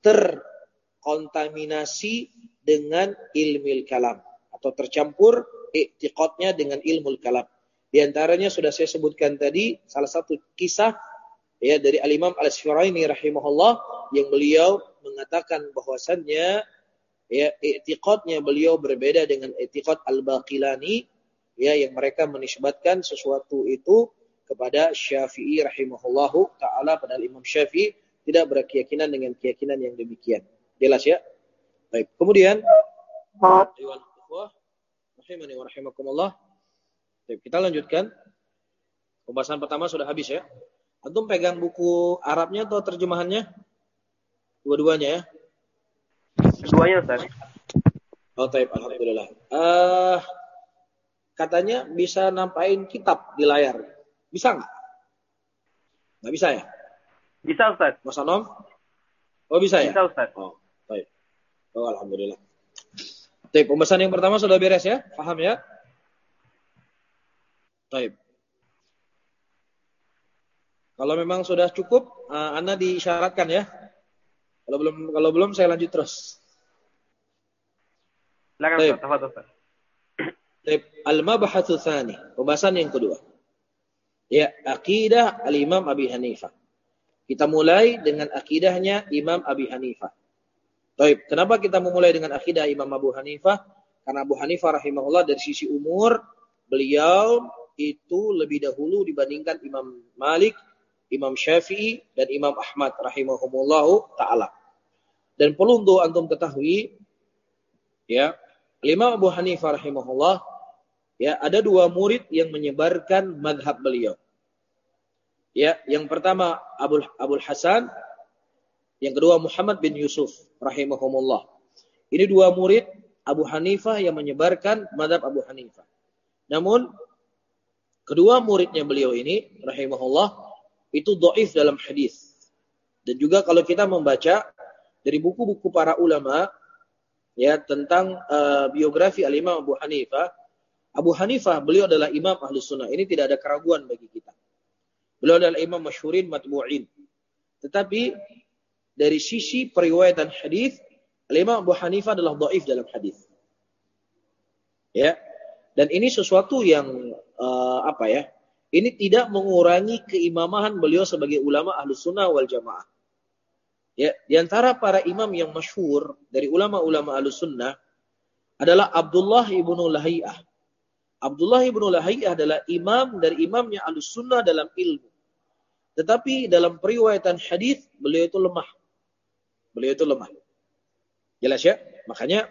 terkontaminasi dengan ilmu kalam atau tercampur i'tiqadnya dengan ilmu kalam. Di antaranya sudah saya sebutkan tadi salah satu kisah ya dari Al-Imam Al-Syiraini rahimahullah yang beliau mengatakan bahwasannya ya i'tiqadnya beliau berbeda dengan i'tiqad Al-Baqilani, ya, yang mereka menisbatkan sesuatu itu kepada Syafi'i rahimahullahu taala, padahal Imam Syafi'i tidak berkeyakinan dengan keyakinan yang demikian. Jelas ya? Baik. Kemudian ayuhal ikhwah rahimani wa rahimakumullah. Baik, kita lanjutkan. Pembahasan pertama sudah habis ya. Antum pegang buku Arabnya atau terjemahannya? Dua-duanya ya. Keduanya, Ustaz. Oh, taib, alhamdulillah. Uh, katanya bisa nampain kitab di layar. Bisa nggak? Nggak bisa ya? Bisa, Ustaz. Mas Anom? Oh, bisa ya? Bisa, Ustaz. Oh, taib. Oh, alhamdulillah. Taib, pembahasan yang pertama sudah beres ya? Paham ya? Taib. Kalau memang sudah cukup, uh, Anda diisyaratkan ya. Kalau belum, kalau belum saya lanjut terus. Silakan, Ustaz. Tafadhol, Ustaz. Taib. Al-Mabhatsu Tsani, pembahasan yang kedua. Ya, akidah Al-Imam Abi Hanifah. Kita mulai dengan akidahnya Imam Abi Hanifah. Taib. Kenapa kita memulai dengan akidah Imam Abu Hanifah? Karena Abu Hanifah rahimahullah dari sisi umur, beliau itu lebih dahulu dibandingkan Imam Malik, Imam Syafi'i, dan Imam Ahmad rahimahumullahu ta'ala. Dan perlu untuk antum ketahui, ya, Imam Abu Hanifah rahimahullah, ya, ada dua murid yang menyebarkan madhab beliau. Ya, yang pertama Abul, Abul Hasan, yang kedua Muhammad bin Yusuf rahimahumullah. Ini dua murid Abu Hanifah yang menyebarkan madhab Abu Hanifah. Namun, kedua muridnya beliau ini rahimahullah itu dhaif dalam hadis. Dan juga kalau kita membaca dari buku-buku para ulama ya tentang uh, biografi Al-Imam Abu Hanifah, Abu Hanifah beliau adalah imam Ahlus Sunnah. Ini tidak ada keraguan bagi kita. Beliau adalah imam masyhurin matbu'in. Tetapi dari sisi periwayatan hadis, Al-Imam Abu Hanifah adalah dhaif dalam hadis. Ya. Dan ini sesuatu yang uh, apa ya? Ini tidak mengurangi keimamahan beliau sebagai ulama Ahlus Sunnah wal Jamaah. Ya, di antara para imam yang masyhur dari ulama-ulama Ahlus Sunnah adalah Abdullah ibnu Lahiyah. Abdullah ibnu Lahiyah adalah imam dari imamnya Ahlus Sunnah dalam ilmu. Tetapi dalam periwayatan hadis beliau itu lemah. Beliau itu lemah. Jelas ya? Makanya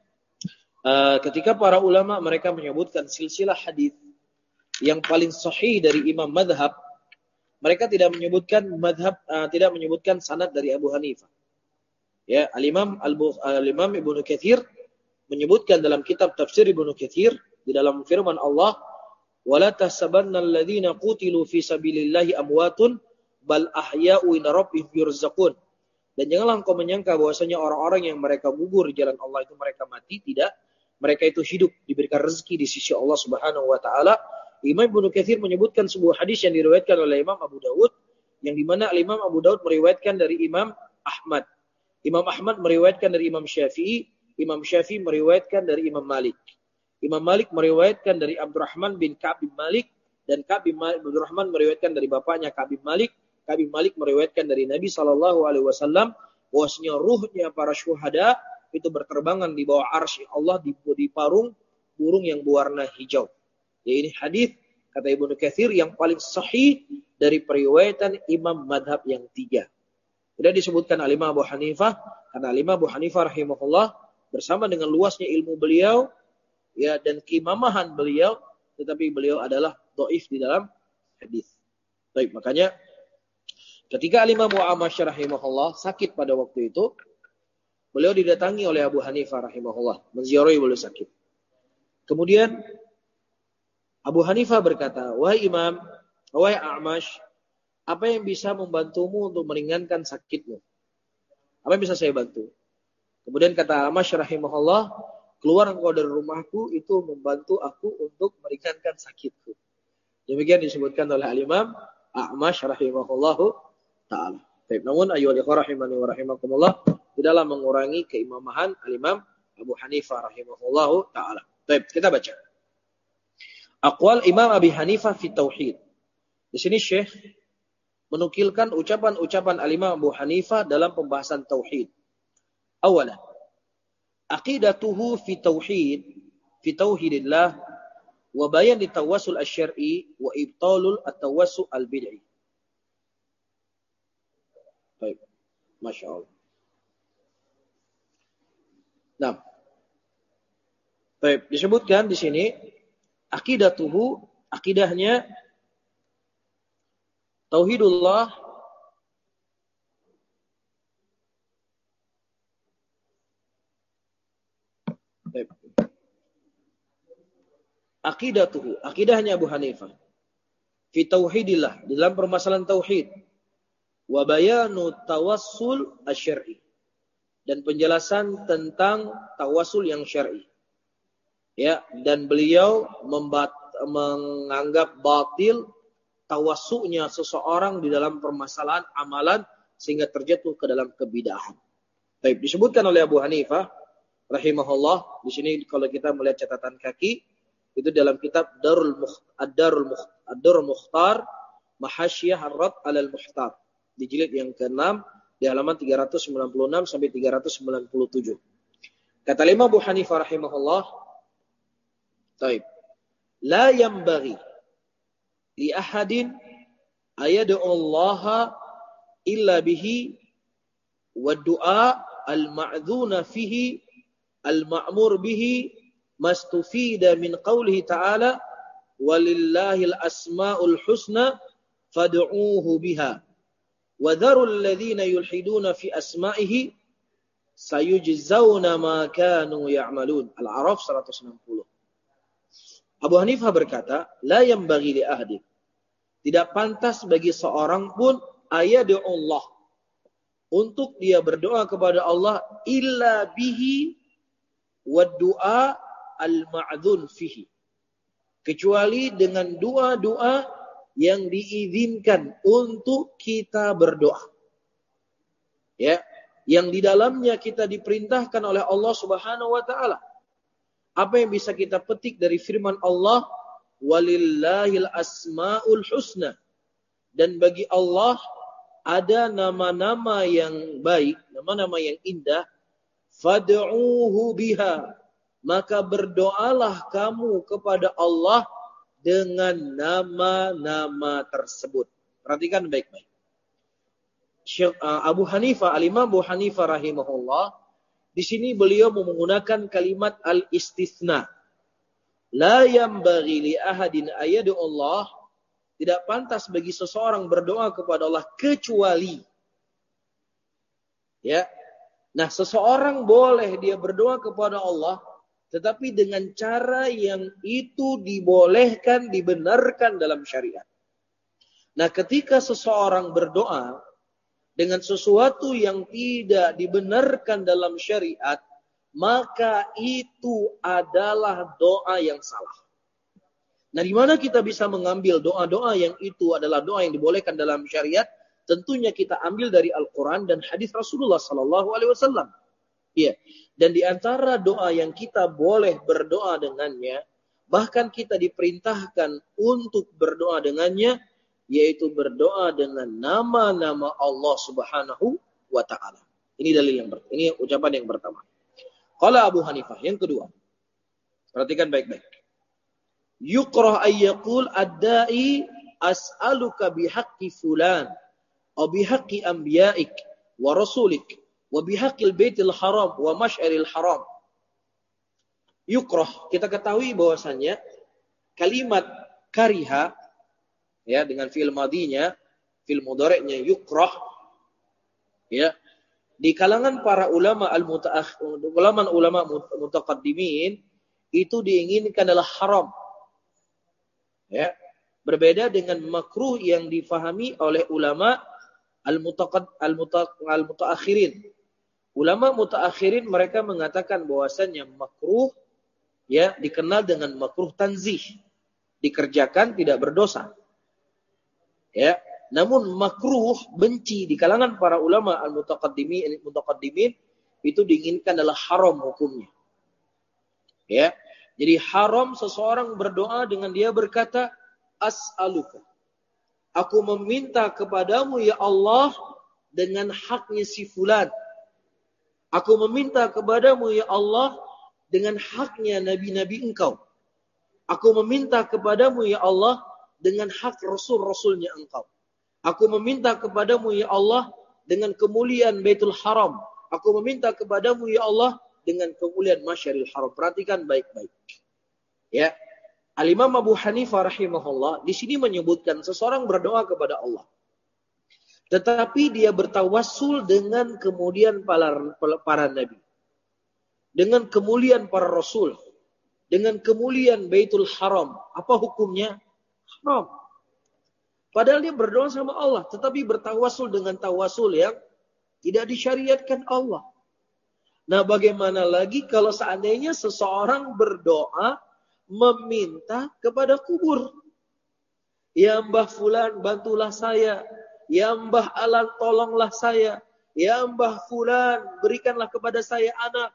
uh, ketika para ulama mereka menyebutkan silsilah hadis yang paling sahih dari imam madhab, mereka tidak menyebutkan madhab, uh, tidak menyebutkan sanad dari Abu Hanifah. Ya, Al-Imam Al-Imam Ibnu Katsir menyebutkan dalam kitab tafsir Ibnu Katsir di dalam firman Allah, "Wala tahsabanna alladziina qutilu fi sabilillahi amwatun bal ahya'u inda rabbihim yurzaqun." Dan janganlah engkau menyangka bahwasanya orang-orang yang mereka gugur di jalan Allah itu mereka mati, tidak. Mereka itu hidup, diberikan rezeki di sisi Allah Subhanahu wa taala. Imam Ibnu Katsir menyebutkan sebuah hadis yang diriwayatkan oleh Imam Abu Daud, yang dimana Imam Abu Daud meriwayatkan dari Imam Ahmad. Imam Ahmad meriwayatkan dari Imam Syafi'i, Imam Syafi'i meriwayatkan dari Imam Malik. Imam Malik meriwayatkan dari Abdurrahman bin Ka'ab bin Malik, dan Ka'ab bin Malik, Abdurrahman meriwayatkan dari bapaknya Ka'ab bin Malik. Ka'ab bin Malik meriwayatkan dari Nabi sallallahu alaihi wasallam bahwasanya ruhnya para syuhada itu berterbangan di bawah arsy Allah di, di parung burung yang berwarna hijau. Ya, ini hadis kata Ibnu Katsir yang paling sahih dari periwayatan imam madhab yang tiga. Tidak disebutkan Al-Imam Abu Hanifah karena Al-Imam Abu Hanifah rahimahullah bersama dengan luasnya ilmu beliau ya dan keimamahan beliau, tetapi beliau adalah dhaif di dalam hadis. Baik, makanya ketika Al-Imam Mu'amash rahimahullah sakit pada waktu itu, beliau didatangi oleh Abu Hanifah rahimahullah, menziarahi beliau sakit. Kemudian Abu Hanifah berkata, "Wahai Imam, wahai A'mash, apa yang bisa membantumu untuk meringankan sakitmu? Apa yang bisa saya bantu?" Kemudian kata A'mash rahimahullah, "Keluar engkau dari rumahku itu membantu aku untuk meringankan sakitku." Demikian disebutkan oleh Al-Imam A'mash rahimahullahu ta'ala. Baik, namun ayyuhal ikhwah rahimani wa rahimakumullah, tidaklah mengurangi keimamahan Al-Imam Abu Hanifah rahimahullahu ta'ala. Baik, kita baca. Aqwal Imam Abi Hanifah fi Tauhid. Di sini Syekh menukilkan ucapan-ucapan Al-Imam Abu Hanifah dalam pembahasan tauhid. Awalan, aqidatuhu fi tauhid, fi tauhidillah wa bayan tawassul asy-syar'i wa ibtalul at-tawassul al-bid'i. Baik. Masya Allah. Nah. Baik, disebutkan di sini aqidatuhu, akidahnya tauhidullah Baik. Aqidatuhu, akidahnya Abu Hanifah fi tauhidillah, dalam permasalahan tauhid, wa bayanu tawassul asy-syar'i, dan penjelasan tentang tawassul yang syar'i. Ya, dan beliau membat, menganggap batil tawassunya seseorang di dalam permasalahan amalan sehingga terjatuh ke dalam kebidahan. Baik, disebutkan oleh Abu Hanifah rahimahullah, di sini kalau kita melihat catatan kaki itu dalam kitab Darul Mukht, Ad-Darul Mukht, Ad-Darul Mukhtar, Mahasyiyah Ar-Rad 'alal Muhtar, di jilid yang keenam di halaman tiga ratus sembilan puluh enam sampai tiga ratus sembilan puluh tujuh. Kata Imam Abu Hanifah rahimahullah, "Taib. La yanbaghi li ahadin ayad'u Allah illa bihi wa du'a al-ma'dzuna fihi al-ma'mur bihi mastufida min qawlihi ta'ala walillahil asma'ul husna fad'uuhu biha wa dharul ladzina yulhiduna fi asma'ihi sayujzauna ma kanu ya'malun." Al-A'raf seratus enam puluh. Abu Hanifah berkata, la yanbaghi li ahadin, tidak pantas bagi seorang pun ayad'u Allah, untuk dia berdoa kepada Allah, illa bihi wa du'a al-ma'dzun fihi, kecuali dengan doa-doa yang diizinkan untuk kita berdoa. Ya, yang di dalamnya kita diperintahkan oleh Allah Subhanahu wa taala. Apa yang bisa kita petik dari firman Allah, walillahil asmaul husna, dan bagi Allah ada nama-nama yang baik, nama-nama yang indah, fad'uuhu biha, maka berdoalah kamu kepada Allah dengan nama-nama tersebut. Perhatikan baik-baik. Syekh Abu Hanifah, Al-Imam Abu Hanifah rahimahullah, di sini beliau menggunakan kalimat al-istitsna. La yanbaghi li ahadin ayad'u Allah, tidak pantas bagi seseorang berdoa kepada Allah kecuali, ya. Nah, seseorang boleh dia berdoa kepada Allah, tetapi dengan cara yang itu dibolehkan, dibenarkan dalam syariat. Nah, ketika seseorang berdoa dengan sesuatu yang tidak dibenarkan dalam syariat, maka itu adalah doa yang salah. Nah, di mana kita bisa mengambil doa-doa yang itu adalah doa yang dibolehkan dalam syariat? Tentunya kita ambil dari Al-Quran dan hadis Rasulullah Sallallahu Alaihi Wasallam. Iya. Dan di antara doa yang kita boleh berdoa dengannya, bahkan kita diperintahkan untuk berdoa dengannya, yaitu berdoa dengan nama-nama Allah Subhanahu wa taala. Ini dalil yang pertama. Ini ucapan yang pertama. Qala Abu Hanifah, yang kedua. Perhatikan baik-baik. Yukrah ayyaqul ad-da'i as'aluka bihaqqi fulan wa bihaqqi anbiya'ik wa rasulik wa bihaqqil baitil haram wa masy'aril haram. Yukrah, kita ketahui bahwasannya kalimat kariha, ya, dengan fi'il madinya, fi'il mudhari'nya yukrah, ya, di kalangan para ulama al-muta'akh, ulama ulama mutaqaddimin itu diinginkan adalah haram. Ya, berbeda dengan makruh yang difahami oleh ulama al-mutaqad al-mutaakhirin. Ulama mutaakhirin mereka mengatakan bahwasannya makruh, ya, dikenal dengan makruh tanzih, dikerjakan tidak berdosa. Ya, namun makruh, benci di kalangan para ulama al-mutaqaddimin mutaqaddimin itu diinginkan adalah haram hukumnya. Ya. Jadi haram seseorang berdoa dengan dia berkata as'aluka, aku meminta kepadamu ya Allah dengan haknya si fulan. Aku meminta kepadamu ya Allah dengan haknya nabi-nabi engkau. Aku meminta kepadamu ya Allah dengan hak rasul-rasulnya engkau. Aku meminta kepadamu ya Allah dengan kemuliaan Baitul Haram. Aku meminta kepadamu ya Allah dengan kemuliaan Masyaril Haram. Perhatikan baik-baik. Ya. Al-Imam Abu Hanifah rahimahullah di sini menyebutkan seseorang berdoa kepada Allah. Tetapi dia bertawassul dengan kemuliaan para, para nabi. Dengan kemuliaan para rasul. Dengan kemuliaan Baitul Haram. Apa hukumnya? Haram. Padahal dia berdoa sama Allah. Tetapi bertawassul dengan tawassul yang tidak disyariatkan Allah. Nah bagaimana lagi kalau seandainya seseorang berdoa meminta kepada kubur. Ya Mbah Fulan bantulah saya. Ya Mbah Alan tolonglah saya. Ya Mbah Fulan berikanlah kepada saya anak.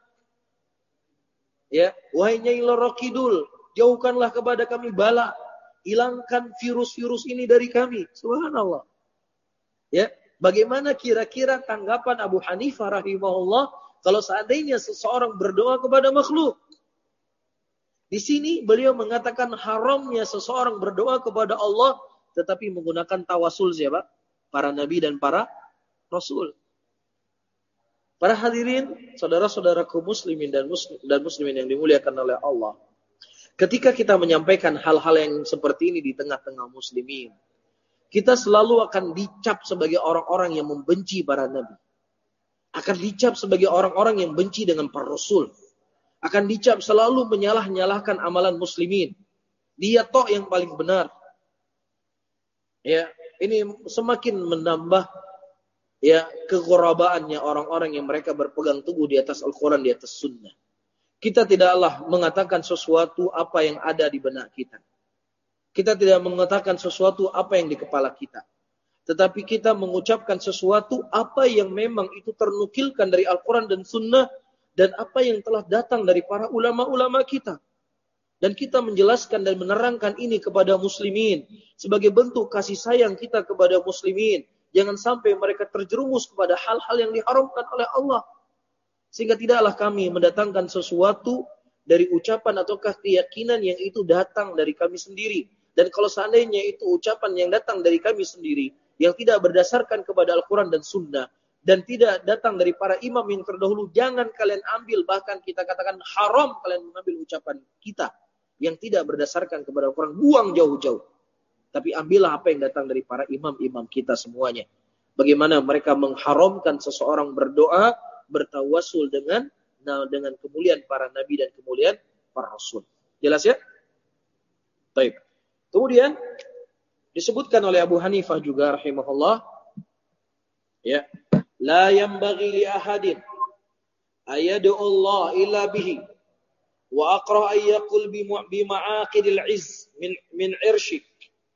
Ya, wahai Nyai Loro Kidul, jauhkanlah kepada kami bala. Hilangkan virus-virus ini dari kami. Subhanallah. Ya, bagaimana kira-kira tanggapan Abu Hanifah rahimahullah kalau seandainya seseorang berdoa kepada makhluk? Di sini beliau mengatakan haramnya seseorang berdoa kepada Allah tetapi menggunakan tawasul siapa? Para nabi dan para rasul. Para hadirin, saudara-saudaraku muslimin dan muslim, dan muslimin yang dimuliakan oleh Allah. Ketika kita menyampaikan hal-hal yang seperti ini di tengah-tengah muslimin, kita selalu akan dicap sebagai orang-orang yang membenci para nabi. Akan dicap sebagai orang-orang yang benci dengan para rasul. Akan dicap selalu menyalah-nyalahkan amalan muslimin. Dia toh yang paling benar. Ya, ini semakin menambah ya keghurabaannya orang-orang yang mereka berpegang teguh di atas Al-Quran, di atas sunnah. Kita tidaklah mengatakan sesuatu apa yang ada di benak kita. Kita tidak mengatakan sesuatu apa yang di kepala kita. Tetapi kita mengucapkan sesuatu apa yang memang itu ternukilkan dari Al-Quran dan sunnah. Dan apa yang telah datang dari para ulama-ulama kita. Dan kita menjelaskan dan menerangkan ini kepada muslimin. Sebagai bentuk kasih sayang kita kepada muslimin. Jangan sampai mereka terjerumus kepada hal-hal yang diharamkan oleh Allah. Sehingga tidaklah kami mendatangkan sesuatu dari ucapan ataukah keyakinan yang itu datang dari kami sendiri. Dan kalau seandainya itu ucapan yang datang dari kami sendiri. Yang tidak berdasarkan kepada Al-Quran dan sunnah. Dan tidak datang dari para imam yang terdahulu. Jangan kalian ambil, bahkan kita katakan haram kalian mengambil ucapan kita. Yang tidak berdasarkan kepada Al-Quran. Buang jauh-jauh. Tapi ambillah apa yang datang dari para imam-imam kita semuanya. Bagaimana mereka mengharamkan seseorang berdoa, bertawassul dengan dengan kemuliaan para nabi dan kemuliaan para rasul. Jelas ya? Baik. Kemudian disebutkan oleh Abu Hanifah juga rahimahullah. Ya. La yanbaghi li ahadin ayad'u Allah illa bihi wa aqra ay yaqul bi ma'aqidil izz min min irshik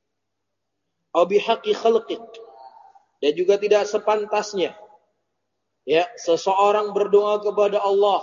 aw bi haqqi khalqik. Dan juga tidak sepantasnya ya seseorang berdoa kepada Allah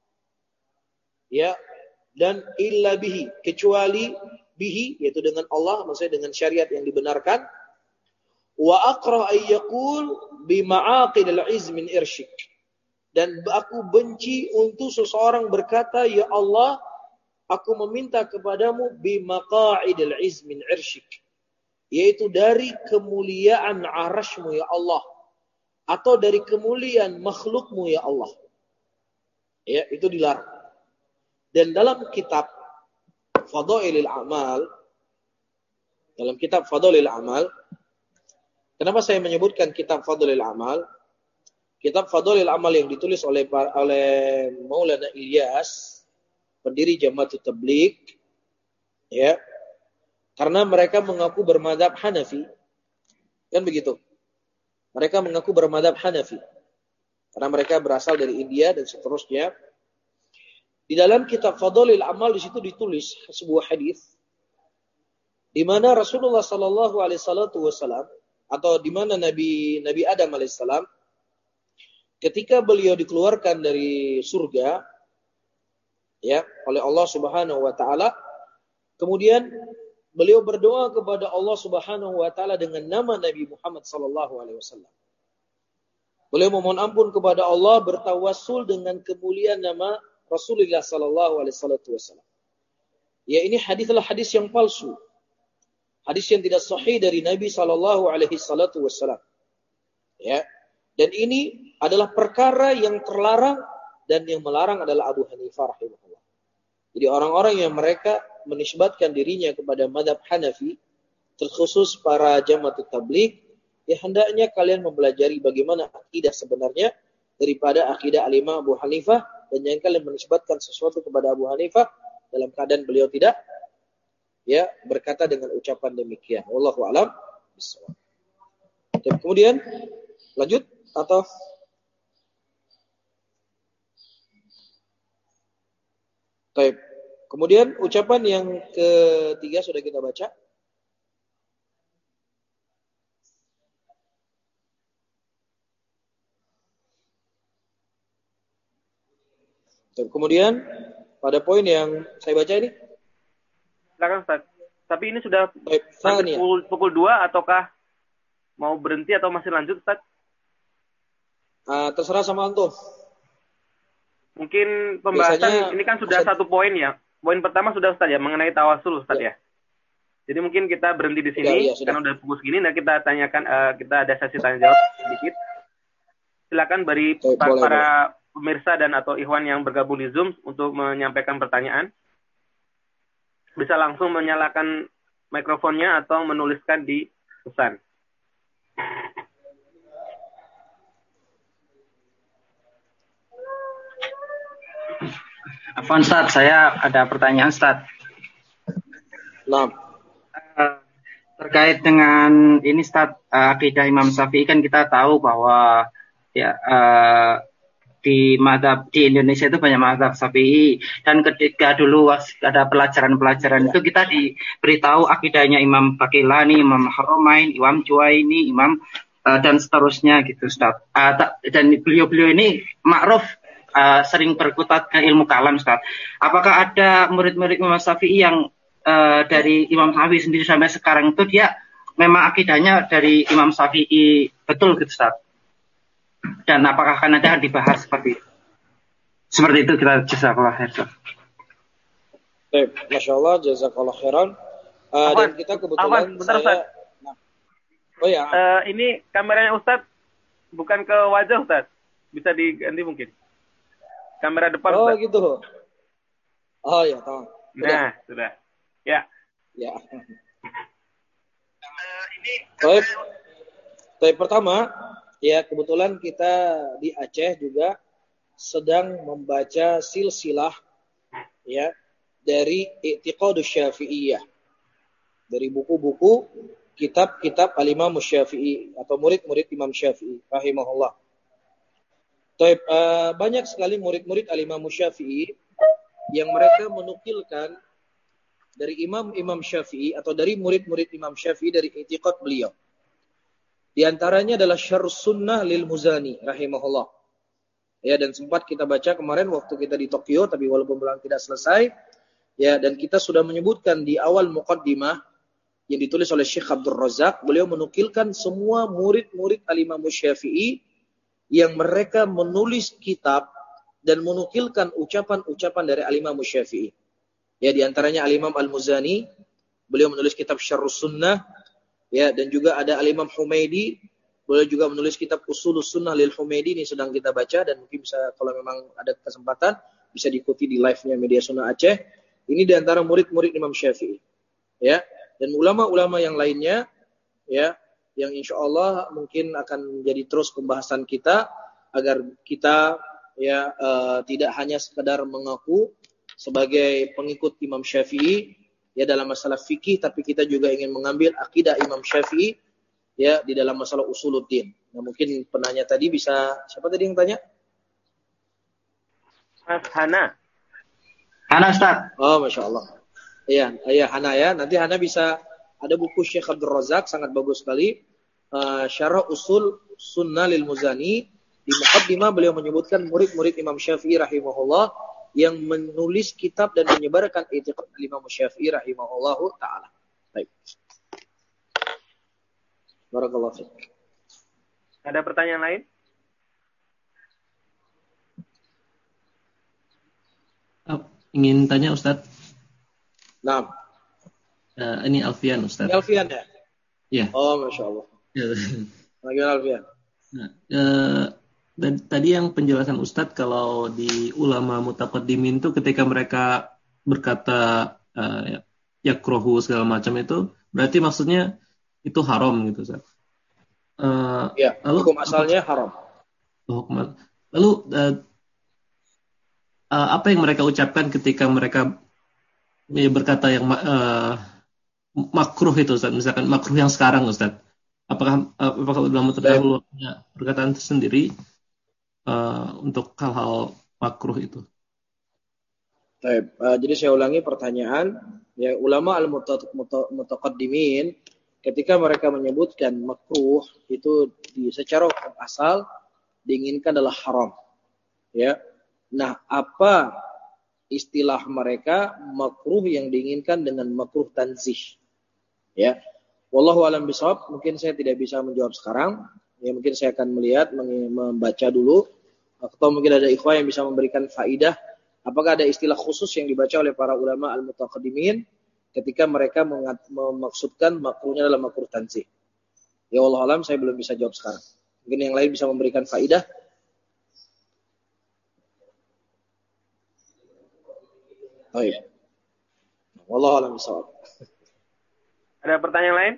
ya dan illa bihi, kecuali bihi yaitu dengan Allah, maksudnya dengan syariat yang dibenarkan. Wa aqra ay yaqul bi ma'aqidil izz min irshik. Dan aku benci untuk seseorang berkata, ya Allah, aku meminta kepadamu bi maqa'idil izz min irshik. Yaitu dari kemuliaan arasy-Mu ya Allah. Atau dari kemuliaan makhluk-Mu ya Allah. Ya, itu dilarang. Dan dalam kitab Fadailil Amal, dalam kitab Fadailil Amal, kenapa saya menyebutkan kitab Fadlil Amal? Kitab Fadlil Amal yang ditulis oleh oleh Maulana Ilyas, pendiri Jamaatul Tabligh, ya. Karena mereka mengaku bermadzhab Hanafi. Kan begitu. Mereka mengaku bermadzhab Hanafi. Karena mereka berasal dari India dan seterusnya. Di dalam kitab Fadlil Amal di situ ditulis sebuah hadis di mana Rasulullah sallallahu alaihi wasallam atau di mana Nabi Nabi Adam alaihissalam ketika beliau dikeluarkan dari surga ya oleh Allah Subhanahu wa taala, kemudian beliau berdoa kepada Allah Subhanahu wa taala dengan nama Nabi Muhammad sallallahu alaihi wasallam. Beliau memohon ampun kepada Allah, bertawassul dengan kemuliaan nama Rasulullah sallallahu alaihi wasallam. Ya, ini hadislah hadis yang palsu. Hadis yang tidak sahih dari Nabi sallallahu alaihi wasallam. Ya. Dan ini adalah perkara yang terlarang, dan yang melarang adalah Abu Hanifah rahimahullah. Jadi orang-orang yang mereka menisbatkan dirinya kepada mazhab Hanafi, terkhusus para jamaah tabligh, ya hendaknya kalian mempelajari bagaimana akidah sebenarnya daripada akidah al-Imam Abu Hanifah, dan jangan kalian menisbatkan sesuatu kepada Abu Hanifah dalam keadaan beliau tidak ya berkata dengan ucapan demikian. Wallahu a'lam bishawab. Kemudian lanjut atau Baik. Kemudian ucapan yang ketiga sudah kita baca. Kemudian pada poin yang saya baca ini, silakan Ustaz. Tapi ini sudah baik, sampai pukul, pukul dua ataukah mau berhenti atau masih lanjut Ustaz? Uh, terserah sama antum. Mungkin pembahasan biasanya, ini kan sudah satu poin ya. Poin pertama sudah Ustaz ya, mengenai tawasul Ustaz ya. ya. Jadi mungkin kita berhenti di sini ya, ya, karena udah pukul segini, dan kita tanyakan uh, kita ada sesi tanya jawab sedikit. Silakan beri Baik, para boleh, pemirsa dan atau ikhwan yang bergabung di Zoom untuk menyampaikan pertanyaan. Bisa langsung menyalakan mikrofonnya atau menuliskan di pesan. Afwan Ustaz, saya ada pertanyaan Ustaz. Nah. Uh, terkait dengan ini Ustaz, uh, akidah Imam Syafi'i kan kita tahu bahwa ya uh, di madhab di Indonesia itu banyak madhab Syafi'i, dan ketika dulu ada pelajaran-pelajaran itu kita diberitahu akidahnya Imam Baqillani, Imam Haramain, Imam Juwaini, Imam uh, dan seterusnya gitu Ustaz. Uh, dan beliau-beliau ini ma'ruf uh, sering berkutat ke ilmu kalam Ustaz. Apakah ada murid-murid Imam Syafi'i yang uh, dari Imam Syafi'i sendiri sampai sekarang itu dia memang akidahnya dari Imam Syafi'i betul gitu Ustaz? Dan apakah akan ada dibahas seperti itu? Seperti itu kita jazakallah khairan. Baik, Masya Allah, jazakallah khairan. Uh, dan kita kebetulan Afwan, bentar, saya... Ustaz. Nah. Oh ya. Uh, ini kameranya Ustaz bukan ke wajah Ustaz. Bisa diganti mungkin. Kamera depan Oh Ustaz. gitu. Oh ya, tahu. Nah, sudah. Ya. Ya. Baik. Baik, pertama, ya kebetulan kita di Aceh juga sedang membaca silsilah ya dari I'tiqadus Syafi'iyah, dari buku-buku kitab-kitab al-Imam Syafi'i atau murid-murid Imam Syafi'i rahimahullah. Taib, uh, banyak sekali murid-murid al-Imam Syafi'i yang mereka menukilkan dari imam-imam Syafi'i atau dari murid-murid Imam Syafi'i dari i'tiqad beliau. Di antaranya adalah Syarhus Sunnah lil Muzani rahimahullah. Ya, dan sempat kita baca kemarin waktu kita di Tokyo, tapi walaupun belum tidak selesai, ya, dan kita sudah menyebutkan di awal muqaddimah yang ditulis oleh Syekh Abdul Razak, beliau menukilkan semua murid-murid al-Imam Syafi'i yang mereka menulis kitab dan menukilkan ucapan-ucapan dari al-Imam Syafi'i. Ya, di antaranya al-Imam Al-Muzani, beliau menulis kitab Syarhus Sunnah. Ya, dan juga ada Al-Imam Humaidi, boleh juga menulis kitab Ushulus Sunnah lil Humaidi, ini sedang kita baca, dan mungkin bisa kalau memang ada kesempatan bisa diikuti di live-nya Media Sunnah Aceh. Ini di antara murid-murid Imam Syafi'i. Ya, dan ulama-ulama yang lainnya ya, yang insya Allah mungkin akan menjadi terus pembahasan kita agar kita ya uh, tidak hanya sekedar mengaku sebagai pengikut Imam Syafi'i ya dalam masalah fikih, tapi kita juga ingin mengambil akidah Imam Syafi'i ya di dalam masalah usuluddin. Nah, mungkin penanya tadi bisa, siapa tadi yang tanya? Mas Hana. Hana Ustaz. Oh, Masya Allah. Iya, iya Hana ya. Nanti Hana bisa, ada buku Syekh Abdul Razak sangat bagus sekali, uh, Syarah Usul Sunnah lil Muzani. Di muqaddimah beliau menyebutkan murid-murid Imam Syafi'i rahimahullah yang menulis kitab dan menyebarkan i'tiqad Imam Syafi'i rahimahullahu taala. Baik. Barakallahu fiik. Ada pertanyaan lain? ingin tanya Ustadz. Nah. Uh, ini Alfian Ustadz. Ini Alfian ya? Iya. Oh, Masya Allah. Bagaimana Alfian? Nah, uh, dan tadi yang penjelasan Ustadz kalau di ulama mutaqaddimin itu ketika mereka berkata uh, ya, yakrohu segala macam itu berarti maksudnya itu haram gitu Ustadz. Uh, ya, lalu hukum asalnya haram. Lalu uh, uh, apa yang mereka ucapkan ketika mereka ya, berkata yang uh, makruh itu Ustaz, misalkan makruh yang sekarang Ustaz, apakah apakah ulama terdahulu punya perkataan tersendiri uh, untuk hal-hal makruh itu? Baik, uh, jadi saya ulangi pertanyaan, ya ulama al-mutaqaddimin ketika mereka menyebutkan makruh itu di secara hukum asal diinginkan adalah haram. Ya. Nah, apa istilah mereka makruh yang diinginkan dengan makruh tanzih? Ya. Wallahu a'lam bishawab, mungkin saya tidak bisa menjawab sekarang. Ya, mungkin saya akan melihat, membaca dulu, atau mungkin ada ikhwah yang bisa memberikan faidah. Apakah ada istilah khusus yang dibaca oleh para ulama al-mutaqaddimin ketika mereka memaksudkan makruhnya adalah makruh tanzih? Ya wallahu a'lam, saya belum bisa jawab sekarang. Mungkin yang lain bisa memberikan faidah. Oh iya. Wallahu a'lam bishawab. Ada pertanyaan lain?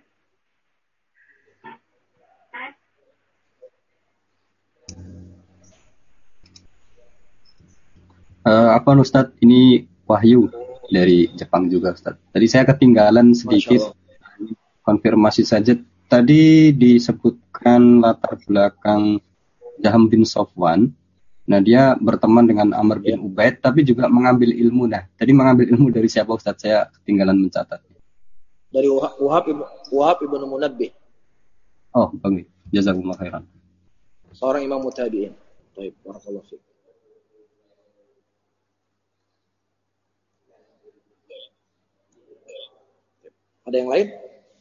Uh, apa Ustadz, ini Wahyu dari Jepang juga Ustadz. Tadi saya ketinggalan sedikit konfirmasi saja. Tadi disebutkan latar belakang Jahm bin Safwan. Nah, dia berteman dengan Amr bin Ubaid, tapi juga mengambil ilmu. Nah, tadi mengambil ilmu dari siapa Ustadz? Saya ketinggalan mencatat. Dari Wahab Wahab ibnu Munabbih. Oh, bagus. Jazakumullah khairan. Seorang imam tabi'in. Baik, barakallahu fiik. Ada yang lain?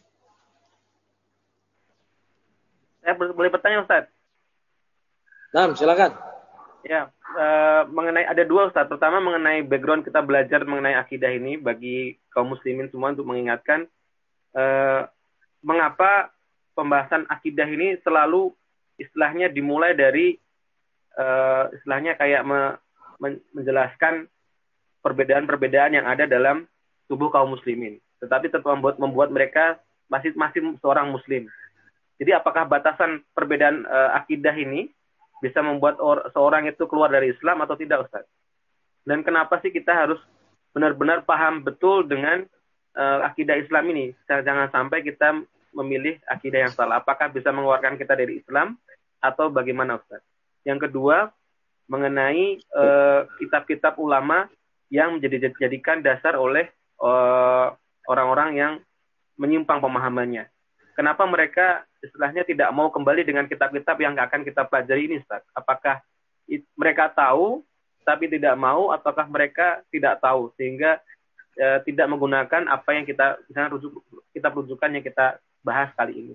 Saya boleh bertanya Ustaz? Nah, silakan. Ya, uh, mengenai ada dua Ustaz. Pertama mengenai background kita belajar mengenai akidah ini bagi kaum muslimin semua untuk mengingatkan uh, mengapa pembahasan akidah ini selalu istilahnya dimulai dari uh, istilahnya kayak me, men, menjelaskan perbedaan-perbedaan yang ada dalam tubuh kaum muslimin. Tetapi tetap membuat, membuat mereka masih masih seorang muslim. Jadi apakah batasan perbedaan uh, akidah ini bisa membuat or, seorang itu keluar dari Islam atau tidak, Ustaz? Dan kenapa sih kita harus benar-benar paham betul dengan uh, akidah Islam ini? Jangan sampai kita memilih akidah yang salah. Apakah bisa mengeluarkan kita dari Islam atau bagaimana, Ustaz? Yang kedua, mengenai uh, kitab-kitab ulama yang menjadi jadikan dasar oleh uh, orang-orang yang menyimpang pemahamannya. Kenapa mereka istilahnya tidak mau kembali dengan kitab-kitab yang akan kita pelajari ini, Ustaz? Apakah it, mereka tahu tapi tidak mau, ataukah mereka tidak tahu sehingga e, tidak menggunakan apa yang kita misalnya rujuk, kitab rujukan yang kita bahas kali ini?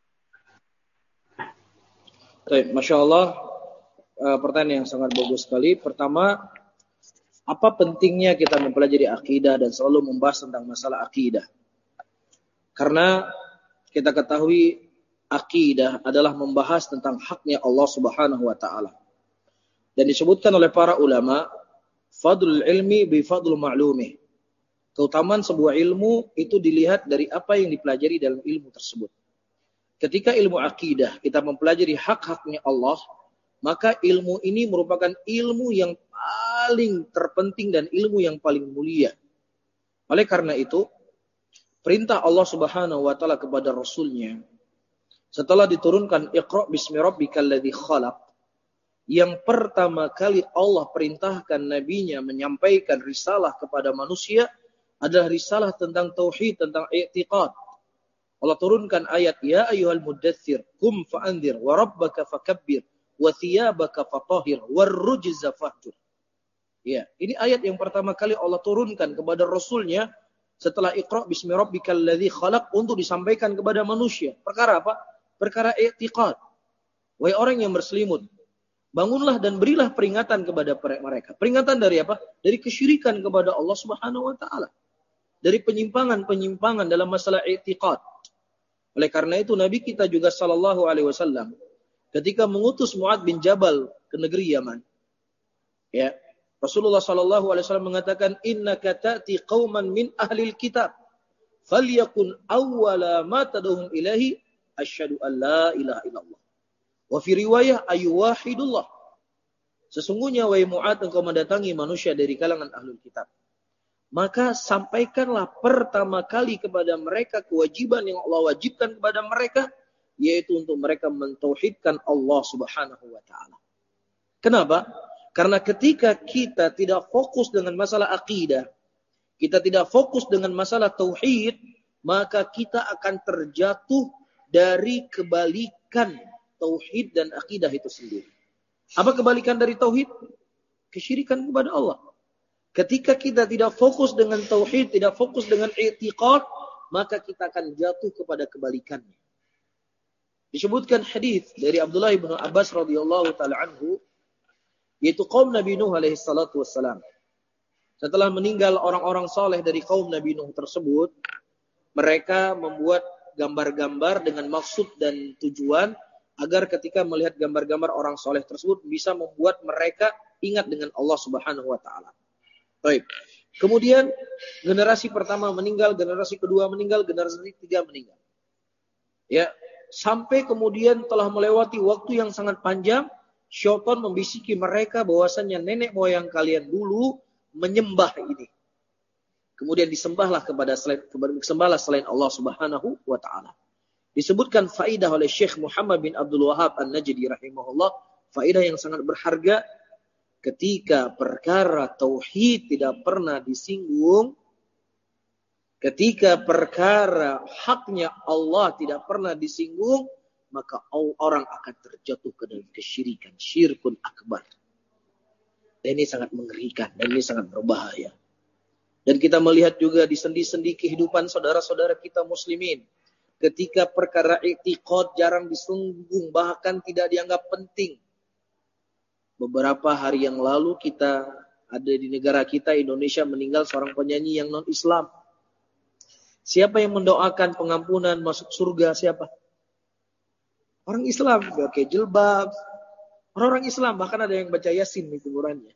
Baik, Masya Allah, e, pertanyaan yang sangat bagus sekali. Pertama, apa pentingnya kita mempelajari akidah dan selalu membahas tentang masalah akidah? Karena kita ketahui akidah adalah membahas tentang haknya Allah Subhanahu wa taala. Dan disebutkan oleh para ulama, fadlul ilmi bi fadlul ma'lumi. Keutamaan sebuah ilmu itu dilihat dari apa yang dipelajari dalam ilmu tersebut. Ketika ilmu akidah kita mempelajari hak-haknya Allah, maka ilmu ini merupakan ilmu yang paling terpenting dan ilmu yang paling mulia. Oleh karena itu, perintah Allah Subhanahu wa taala kepada Rasulnya setelah diturunkan Iqra bismi rabbikal ladzi khalaq, yang pertama kali Allah perintahkan nabinya menyampaikan risalah kepada manusia adalah risalah tentang tauhid, tentang i'tiqad. Allah turunkan ayat ya ayyuhal muddatsir qum fa'anzir wa rabbaka fakabbir wa thiyabaka fatahhir war rujza fahjur. Ya, ini ayat yang pertama kali Allah turunkan kepada Rasulnya setelah Iqra bismi rabbikal ladzi khalaq untuk disampaikan kepada manusia. Perkara apa? Perkara i'tiqad. Wahai orang yang berselimut, Bangunlah dan berilah peringatan kepada mereka. Peringatan dari apa? Dari kesyirikan kepada Allah Subhanahu wa taala. Dari penyimpangan-penyimpangan dalam masalah i'tiqad. Oleh karena itu Nabi kita juga sallallahu alaihi wasallam ketika mengutus Mu'adz bin Jabal ke negeri Yaman, ya, Rasulullah sallallahu alaihi wasallam mengatakan, innaka ta'ti qauman min ahlil kitab falyakun awwala ma tad'uhum ilahi asyhadu an la ilaha illallah. Wa fi riwayah ayyuwahidullah. Sesungguhnya wahai Mu'adz, engkau mendatangi manusia dari kalangan ahlul kitab. Maka sampaikanlah pertama kali kepada mereka kewajiban yang Allah wajibkan kepada mereka, yaitu untuk mereka mentauhidkan Allah Subhanahu wa taala. Kenapa? Karena ketika kita tidak fokus dengan masalah akidah, kita tidak fokus dengan masalah tauhid, maka kita akan terjatuh dari kebalikan tauhid dan akidah itu sendiri. Apa kebalikan dari tauhid? Kesyirikan kepada Allah. Ketika kita tidak fokus dengan tauhid, tidak fokus dengan i'tiqad, maka kita akan jatuh kepada kebalikannya. Disebutkan hadis dari Abdullah bin Abbas radhiyallahu taala anhu, yaitu kaum Nabi Nuh alaihi salatu wassalam. Setelah meninggal orang-orang saleh dari kaum Nabi Nuh tersebut, mereka membuat gambar-gambar dengan maksud dan tujuan agar ketika melihat gambar-gambar orang soleh tersebut bisa membuat mereka ingat dengan Allah Subhanahu wa taala. Baik. Kemudian generasi pertama meninggal, generasi kedua meninggal, generasi ketiga meninggal. Ya, sampai kemudian telah melewati waktu yang sangat panjang, syaitan membisiki mereka bahwasannya nenek moyang kalian dulu menyembah ini. Kemudian disembahlah kepada selain disembahlah selain Allah Subhanahu wa taala. Disebutkan faidah oleh Syekh Muhammad bin Abdul Wahhab An-Najdi rahimahullah, faidah yang sangat berharga ketika perkara tauhid tidak pernah disinggung, ketika perkara haknya Allah tidak pernah disinggung, maka orang akan terjatuh ke dalam kesyirikan, syirkun akbar. Dan ini sangat mengerikan dan ini sangat berbahaya. Dan kita melihat juga di sendi-sendi kehidupan saudara-saudara kita muslimin, ketika perkara i'tiqad jarang disinggung, bahkan tidak dianggap penting. Beberapa hari yang lalu kita ada di negara kita Indonesia meninggal seorang penyanyi yang non-Islam. Siapa yang mendoakan pengampunan masuk surga? Siapa? Orang Islam, pakai jilbab. Orang-orang Islam, bahkan ada yang baca Yasin di kuburannya.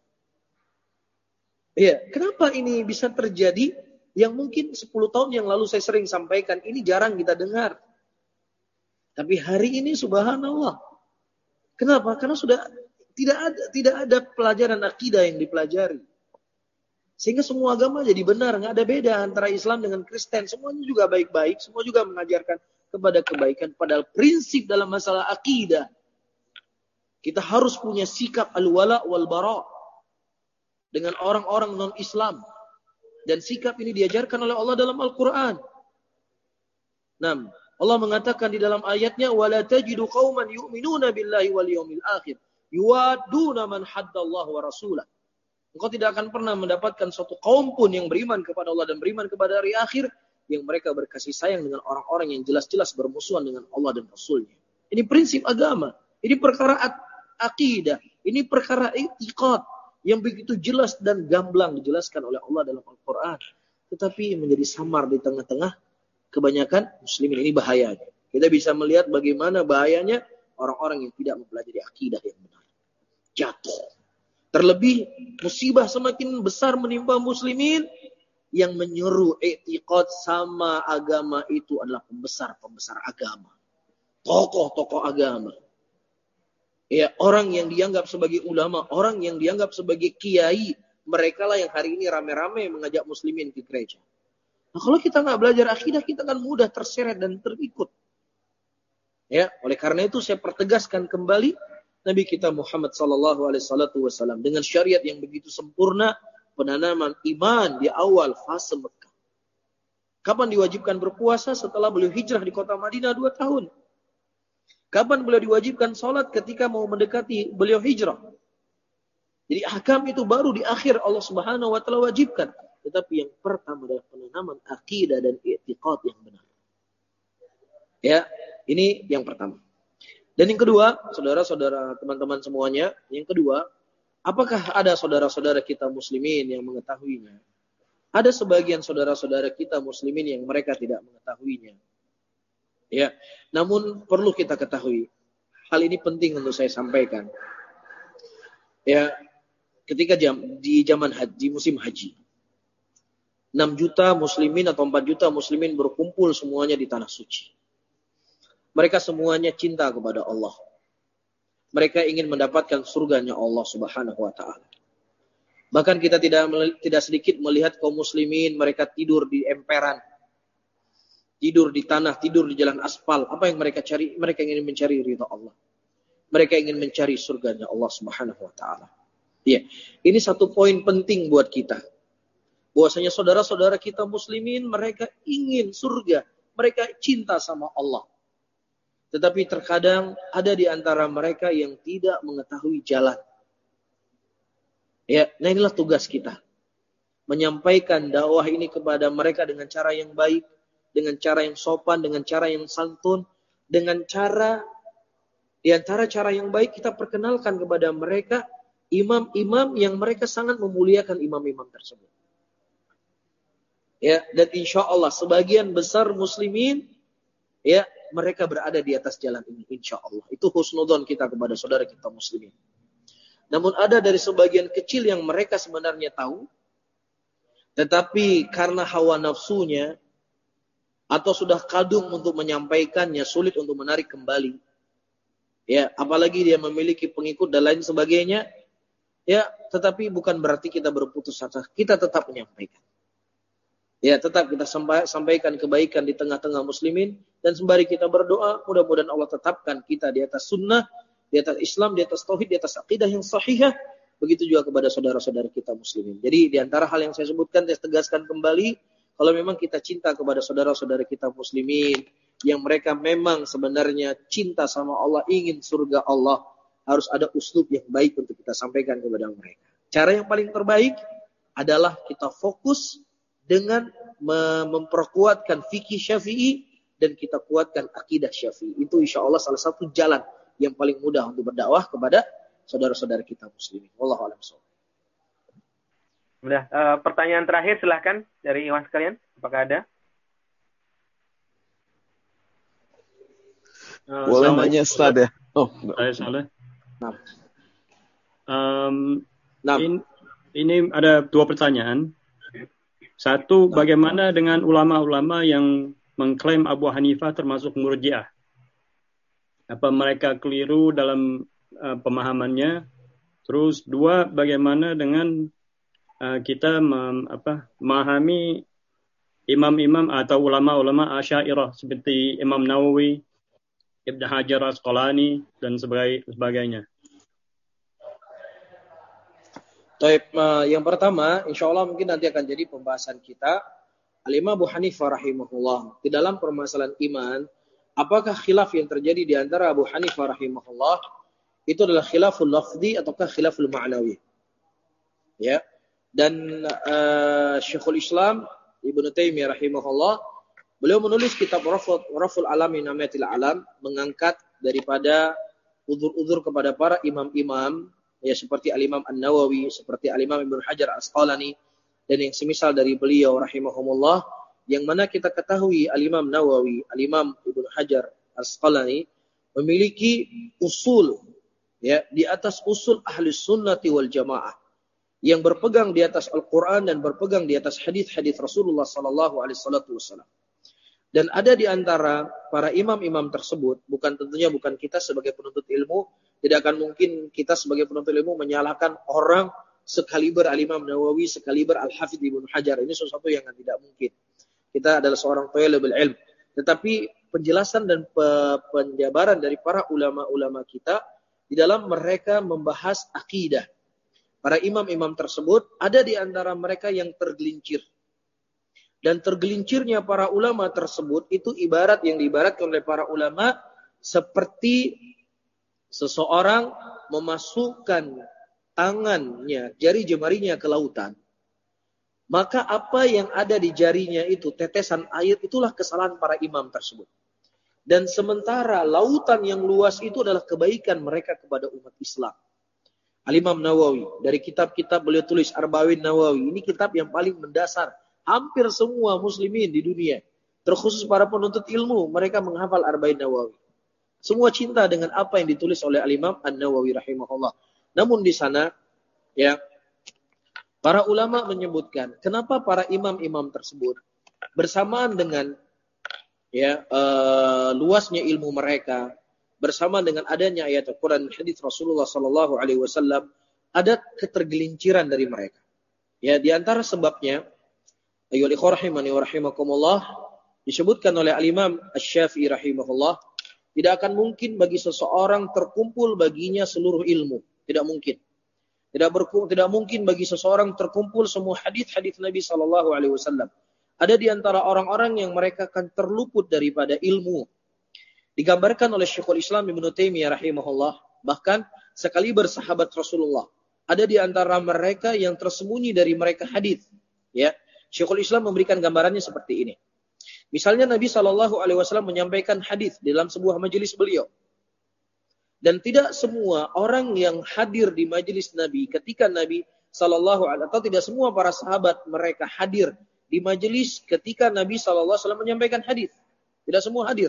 Iya, kenapa ini bisa terjadi? Yang mungkin sepuluh tahun yang lalu saya sering sampaikan, ini jarang kita dengar. Tapi hari ini subhanallah. Kenapa? Karena sudah tidak ada tidak ada pelajaran akidah yang dipelajari. Sehingga semua agama jadi benar, nggak ada beda antara Islam dengan Kristen. Semuanya juga baik-baik, semua juga mengajarkan kepada kebaikan. Padahal prinsip dalam masalah akidah, kita harus punya sikap al-wala wal bara dengan orang-orang non-Islam. Dan sikap ini diajarkan oleh Allah dalam Al-Quran. Nah, Allah mengatakan di dalam ayatnya, وَلَا تَجِدُ قَوْمًا يُؤْمِنُونَ بِاللَّهِ وَالْيَوْمِ الْآخِرِ يُوَادُّونَ مَنْ حَدَّ اللَّهُ وَرَسُولَهُ. Engkau tidak akan pernah mendapatkan suatu kaum pun yang beriman kepada Allah dan beriman kepada hari akhir, yang mereka berkasih sayang dengan orang-orang yang jelas-jelas bermusuhan dengan Allah dan Rasulnya. Ini prinsip agama. Ini perkara akidah. Ini perkara i'tiqad yang begitu jelas dan gamblang dijelaskan oleh Allah dalam Al-Quran. Tetapi menjadi samar di tengah-tengah kebanyakan muslimin. Ini bahayanya. Kita bisa melihat bagaimana bahayanya orang-orang yang tidak mempelajari akidah yang benar. Jatuh. Terlebih musibah semakin besar menimpa muslimin yang menyuruh i'tiqad sama agama itu adalah pembesar-pembesar agama. Tokoh-tokoh agama. Ya, orang yang dianggap sebagai ulama, orang yang dianggap sebagai kiai, mereka lah yang hari ini rame-rame mengajak muslimin ke gereja. Nah, kalau kita nggak belajar akidah, kita akan mudah terseret dan terikut. Ya, oleh karena itu saya pertegaskan kembali Nabi kita Muhammad sallallahu alaihi wasallam dengan syariat yang begitu sempurna, penanaman iman di awal fase Mekah. Kapan diwajibkan berpuasa? Setelah beliau hijrah di kota Madinah dua tahun. Kapan beliau diwajibkan sholat? Ketika mau mendekati beliau hijrah. Jadi ahkam itu baru di akhir Allah Subhanahu wa taala wajibkan. Tetapi yang pertama adalah penanaman akidah dan i'tiqad yang benar. Ya, ini yang pertama. Dan yang kedua, saudara-saudara, teman-teman semuanya, yang kedua, apakah ada saudara-saudara kita muslimin yang mengetahuinya? Ada sebagian saudara-saudara kita muslimin yang mereka tidak mengetahuinya. Ya, namun perlu kita ketahui, hal ini penting untuk saya sampaikan. Ya, ketika jam di zaman haji, musim haji, enam juta muslimin atau empat juta muslimin berkumpul semuanya di tanah suci. Mereka semuanya cinta kepada Allah. Mereka ingin mendapatkan surganya Allah Subhanahu wa taala. Bahkan kita tidak tidak sedikit melihat kaum muslimin mereka tidur di emperan. Tidur di tanah, tidur di jalan aspal. Apa yang mereka cari? Mereka ingin mencari ridha Allah. Mereka ingin mencari surganya Allah Subhanahu wa taala. Ya, ini satu poin penting buat kita. Bahwasanya saudara-saudara kita muslimin mereka ingin surga, mereka cinta sama Allah. Tetapi terkadang ada di antara mereka yang tidak mengetahui jalan. Ya, nah inilah tugas kita. Menyampaikan dakwah ini kepada mereka dengan cara yang baik, dengan cara yang sopan, dengan cara yang santun, dengan cara di antara cara yang baik kita perkenalkan kepada mereka imam-imam yang mereka sangat memuliakan imam-imam tersebut. Ya, dan insya Allah sebagian besar muslimin ya mereka berada di atas jalan ini insya Allah. Itu husnudzon kita kepada saudara kita muslimin. Namun ada dari sebagian kecil yang mereka sebenarnya tahu, tetapi karena hawa nafsunya atau sudah kadung untuk menyampaikannya, sulit untuk menarik kembali. Ya, apalagi dia memiliki pengikut dan lain sebagainya. Ya, tetapi bukan berarti kita berputus asa. Kita tetap menyampaikan. Ya, tetap kita sampaikan kebaikan di tengah-tengah muslimin. Dan sembari kita berdoa, mudah-mudahan Allah tetapkan kita di atas sunnah, di atas Islam, di atas tauhid, di atas akidah yang sahihah. Begitu juga kepada saudara-saudara kita muslimin. Jadi di antara hal yang saya sebutkan, saya tegaskan kembali, kalau memang kita cinta kepada saudara-saudara kita muslimin, yang mereka memang sebenarnya cinta sama Allah, ingin surga Allah, harus ada uslub yang baik untuk kita sampaikan kepada mereka. Cara yang paling terbaik adalah kita fokus dengan memperkuatkan fikih Syafi'i dan kita kuatkan akidah Syafi'i. Itu insya Allah salah satu jalan yang paling mudah untuk berdakwah kepada saudara-saudara kita muslimin. Wallahu a'lam bishawab. Sudah, uh, pertanyaan terakhir silahkan dari Iwan sekalian, apakah ada? Uh, Boleh nanya Ustaz ya? Oh, saya Saleh. Nah. Um, nah. in, ini ada dua pertanyaan. Satu, nah. bagaimana dengan ulama-ulama yang mengklaim Abu Hanifah termasuk Murji'ah? Apa mereka keliru dalam uh, pemahamannya? Terus dua, bagaimana dengan uh, kita mem, apa, memahami imam-imam atau ulama-ulama Asy'ariyah seperti Imam Nawawi, Ibnu Hajar Asqalani dan sebagainya. Baik, uh, yang pertama, insya Allah mungkin nanti akan jadi pembahasan kita. Al-Imam Abu Hanifah rahimahullah di dalam permasalahan iman, apakah khilaf yang terjadi di antara Abu Hanifah rahimahullah itu adalah khilaful lafzi ataukah khilaful ma'nawi? Ya. Dan uh, Syekhul Islam Ibnu Taimiyah rahimahullah beliau menulis kitab Raful, Raful Alam min Amatil Alam, mengangkat daripada uzur-uzur kepada para imam-imam ya seperti Al-Imam An-Nawawi, seperti Al-Imam Ibnu Hajar Asqalani dan yang semisal dari beliau rahimahumullah, yang mana kita ketahui Al-Imam Nawawi, Al-Imam Ibnu Hajar Asqalani memiliki usul ya di atas usul Ahlus Sunnati wal Jamaah yang berpegang di atas Al-Qur'an dan berpegang di atas hadis-hadis Rasulullah sallallahu alaihi wasallam. Dan ada di antara para imam-imam tersebut, bukan tentunya bukan kita sebagai penuntut ilmu, tidak akan mungkin kita sebagai penuntut ilmu menyalahkan orang sekaliber Al-Imam Nawawi, sekaliber Al-Hafidz Ibnu Hajar. Ini sesuatu yang tidak mungkin. Kita adalah seorang thalibul ilm. Tetapi penjelasan dan penjabaran dari para ulama-ulama kita di dalam mereka membahas akidah. Para imam-imam tersebut ada di antara mereka yang tergelincir. Dan tergelincirnya para ulama tersebut itu ibarat yang diibaratkan oleh para ulama seperti seseorang memasukkan tangannya, jari jemarinya ke lautan. Maka apa yang ada di jarinya itu, tetesan air, itulah kesalahan para imam tersebut. Dan sementara lautan yang luas itu adalah kebaikan mereka kepada umat Islam. Al-Imam Nawawi, dari kitab-kitab beliau tulis Arba'in Nawawi, ini kitab yang paling mendasar. Hampir semua muslimin di dunia, terkhusus para penuntut ilmu, mereka menghafal Arba'in Nawawi. Semua cinta dengan apa yang ditulis oleh Al-Imam An-Nawawi rahimahullah. Namun di sana, ya, para ulama menyebutkan, kenapa para imam-imam tersebut bersamaan dengan ya uh, luasnya ilmu mereka, bersama dengan adanya ayat Al-Quran dan hadis Rasulullah Sallallahu Alaihi Wasallam, ada ketergelinciran dari mereka. Ya, di antara sebabnya, ayyuhal ikhwah rahimani wa rahimakumullah, disebutkan oleh Al-Imam Asy-Syafi'i rahimahullah, tidak akan mungkin bagi seseorang terkumpul baginya seluruh ilmu, tidak mungkin. Tidak berku, tidak mungkin bagi seseorang terkumpul semua hadis-hadis Nabi Sallallahu Alaihi Wasallam. Ada di antara orang-orang yang mereka akan terluput daripada ilmu. Digambarkan oleh Syekhul Islam Ibnu Taimiyah rahimahullah, bahkan sekali bersahabat Rasulullah, ada di antara mereka yang tersembunyi dari mereka hadis. Ya, Syekhul Islam memberikan gambarannya seperti ini. Misalnya Nabi Shallallahu Alaihi Wasallam menyampaikan hadis dalam sebuah majelis beliau, dan tidak semua orang yang hadir di majelis Nabi ketika Nabi Shallallahu Alaihi Wasallam, atau tidak semua para sahabat mereka hadir di majelis ketika Nabi Shallallahu Alaihi Wasallam menyampaikan hadis. Tidak semua hadir.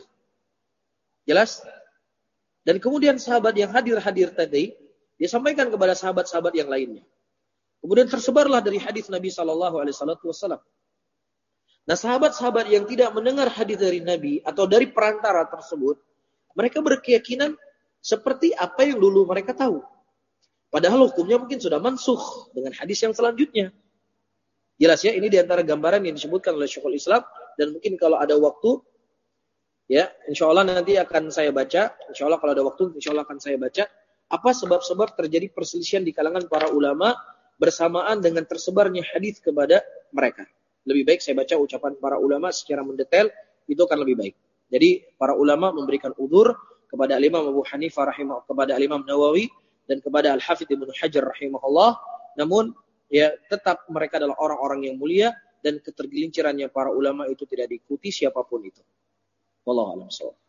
Jelas? Dan kemudian sahabat yang hadir-hadir tadi, dia sampaikan kepada sahabat-sahabat yang lainnya. Kemudian tersebarlah dari hadis Nabi Shallallahu Alaihi Wasallam. Nah, sahabat-sahabat yang tidak mendengar hadis dari Nabi atau dari perantara tersebut, mereka berkeyakinan seperti apa yang dulu mereka tahu. Padahal hukumnya mungkin sudah mansukh dengan hadis yang selanjutnya. Jelas ya, ini diantara gambaran yang disebutkan oleh Syekhul Islam, dan mungkin kalau ada waktu, ya, insya Allah nanti akan saya baca, insya Allah kalau ada waktu, insya Allah akan saya baca, apa sebab-sebab terjadi perselisihan di kalangan para ulama bersamaan dengan tersebarnya hadis kepada mereka. Lebih baik saya baca ucapan para ulama secara mendetail, itu akan lebih baik. Jadi para ulama memberikan udzur kepada Al-Imam Abu Hanifah rahimahullah, kepada Al-Imam Nawawi, dan kepada Al-Hafidz Ibnu Hajar rahimahullah. Namun ya tetap mereka adalah orang-orang yang mulia, dan ketergelincirannya para ulama itu tidak diikuti siapapun itu. Wallahu a'lam bishawab.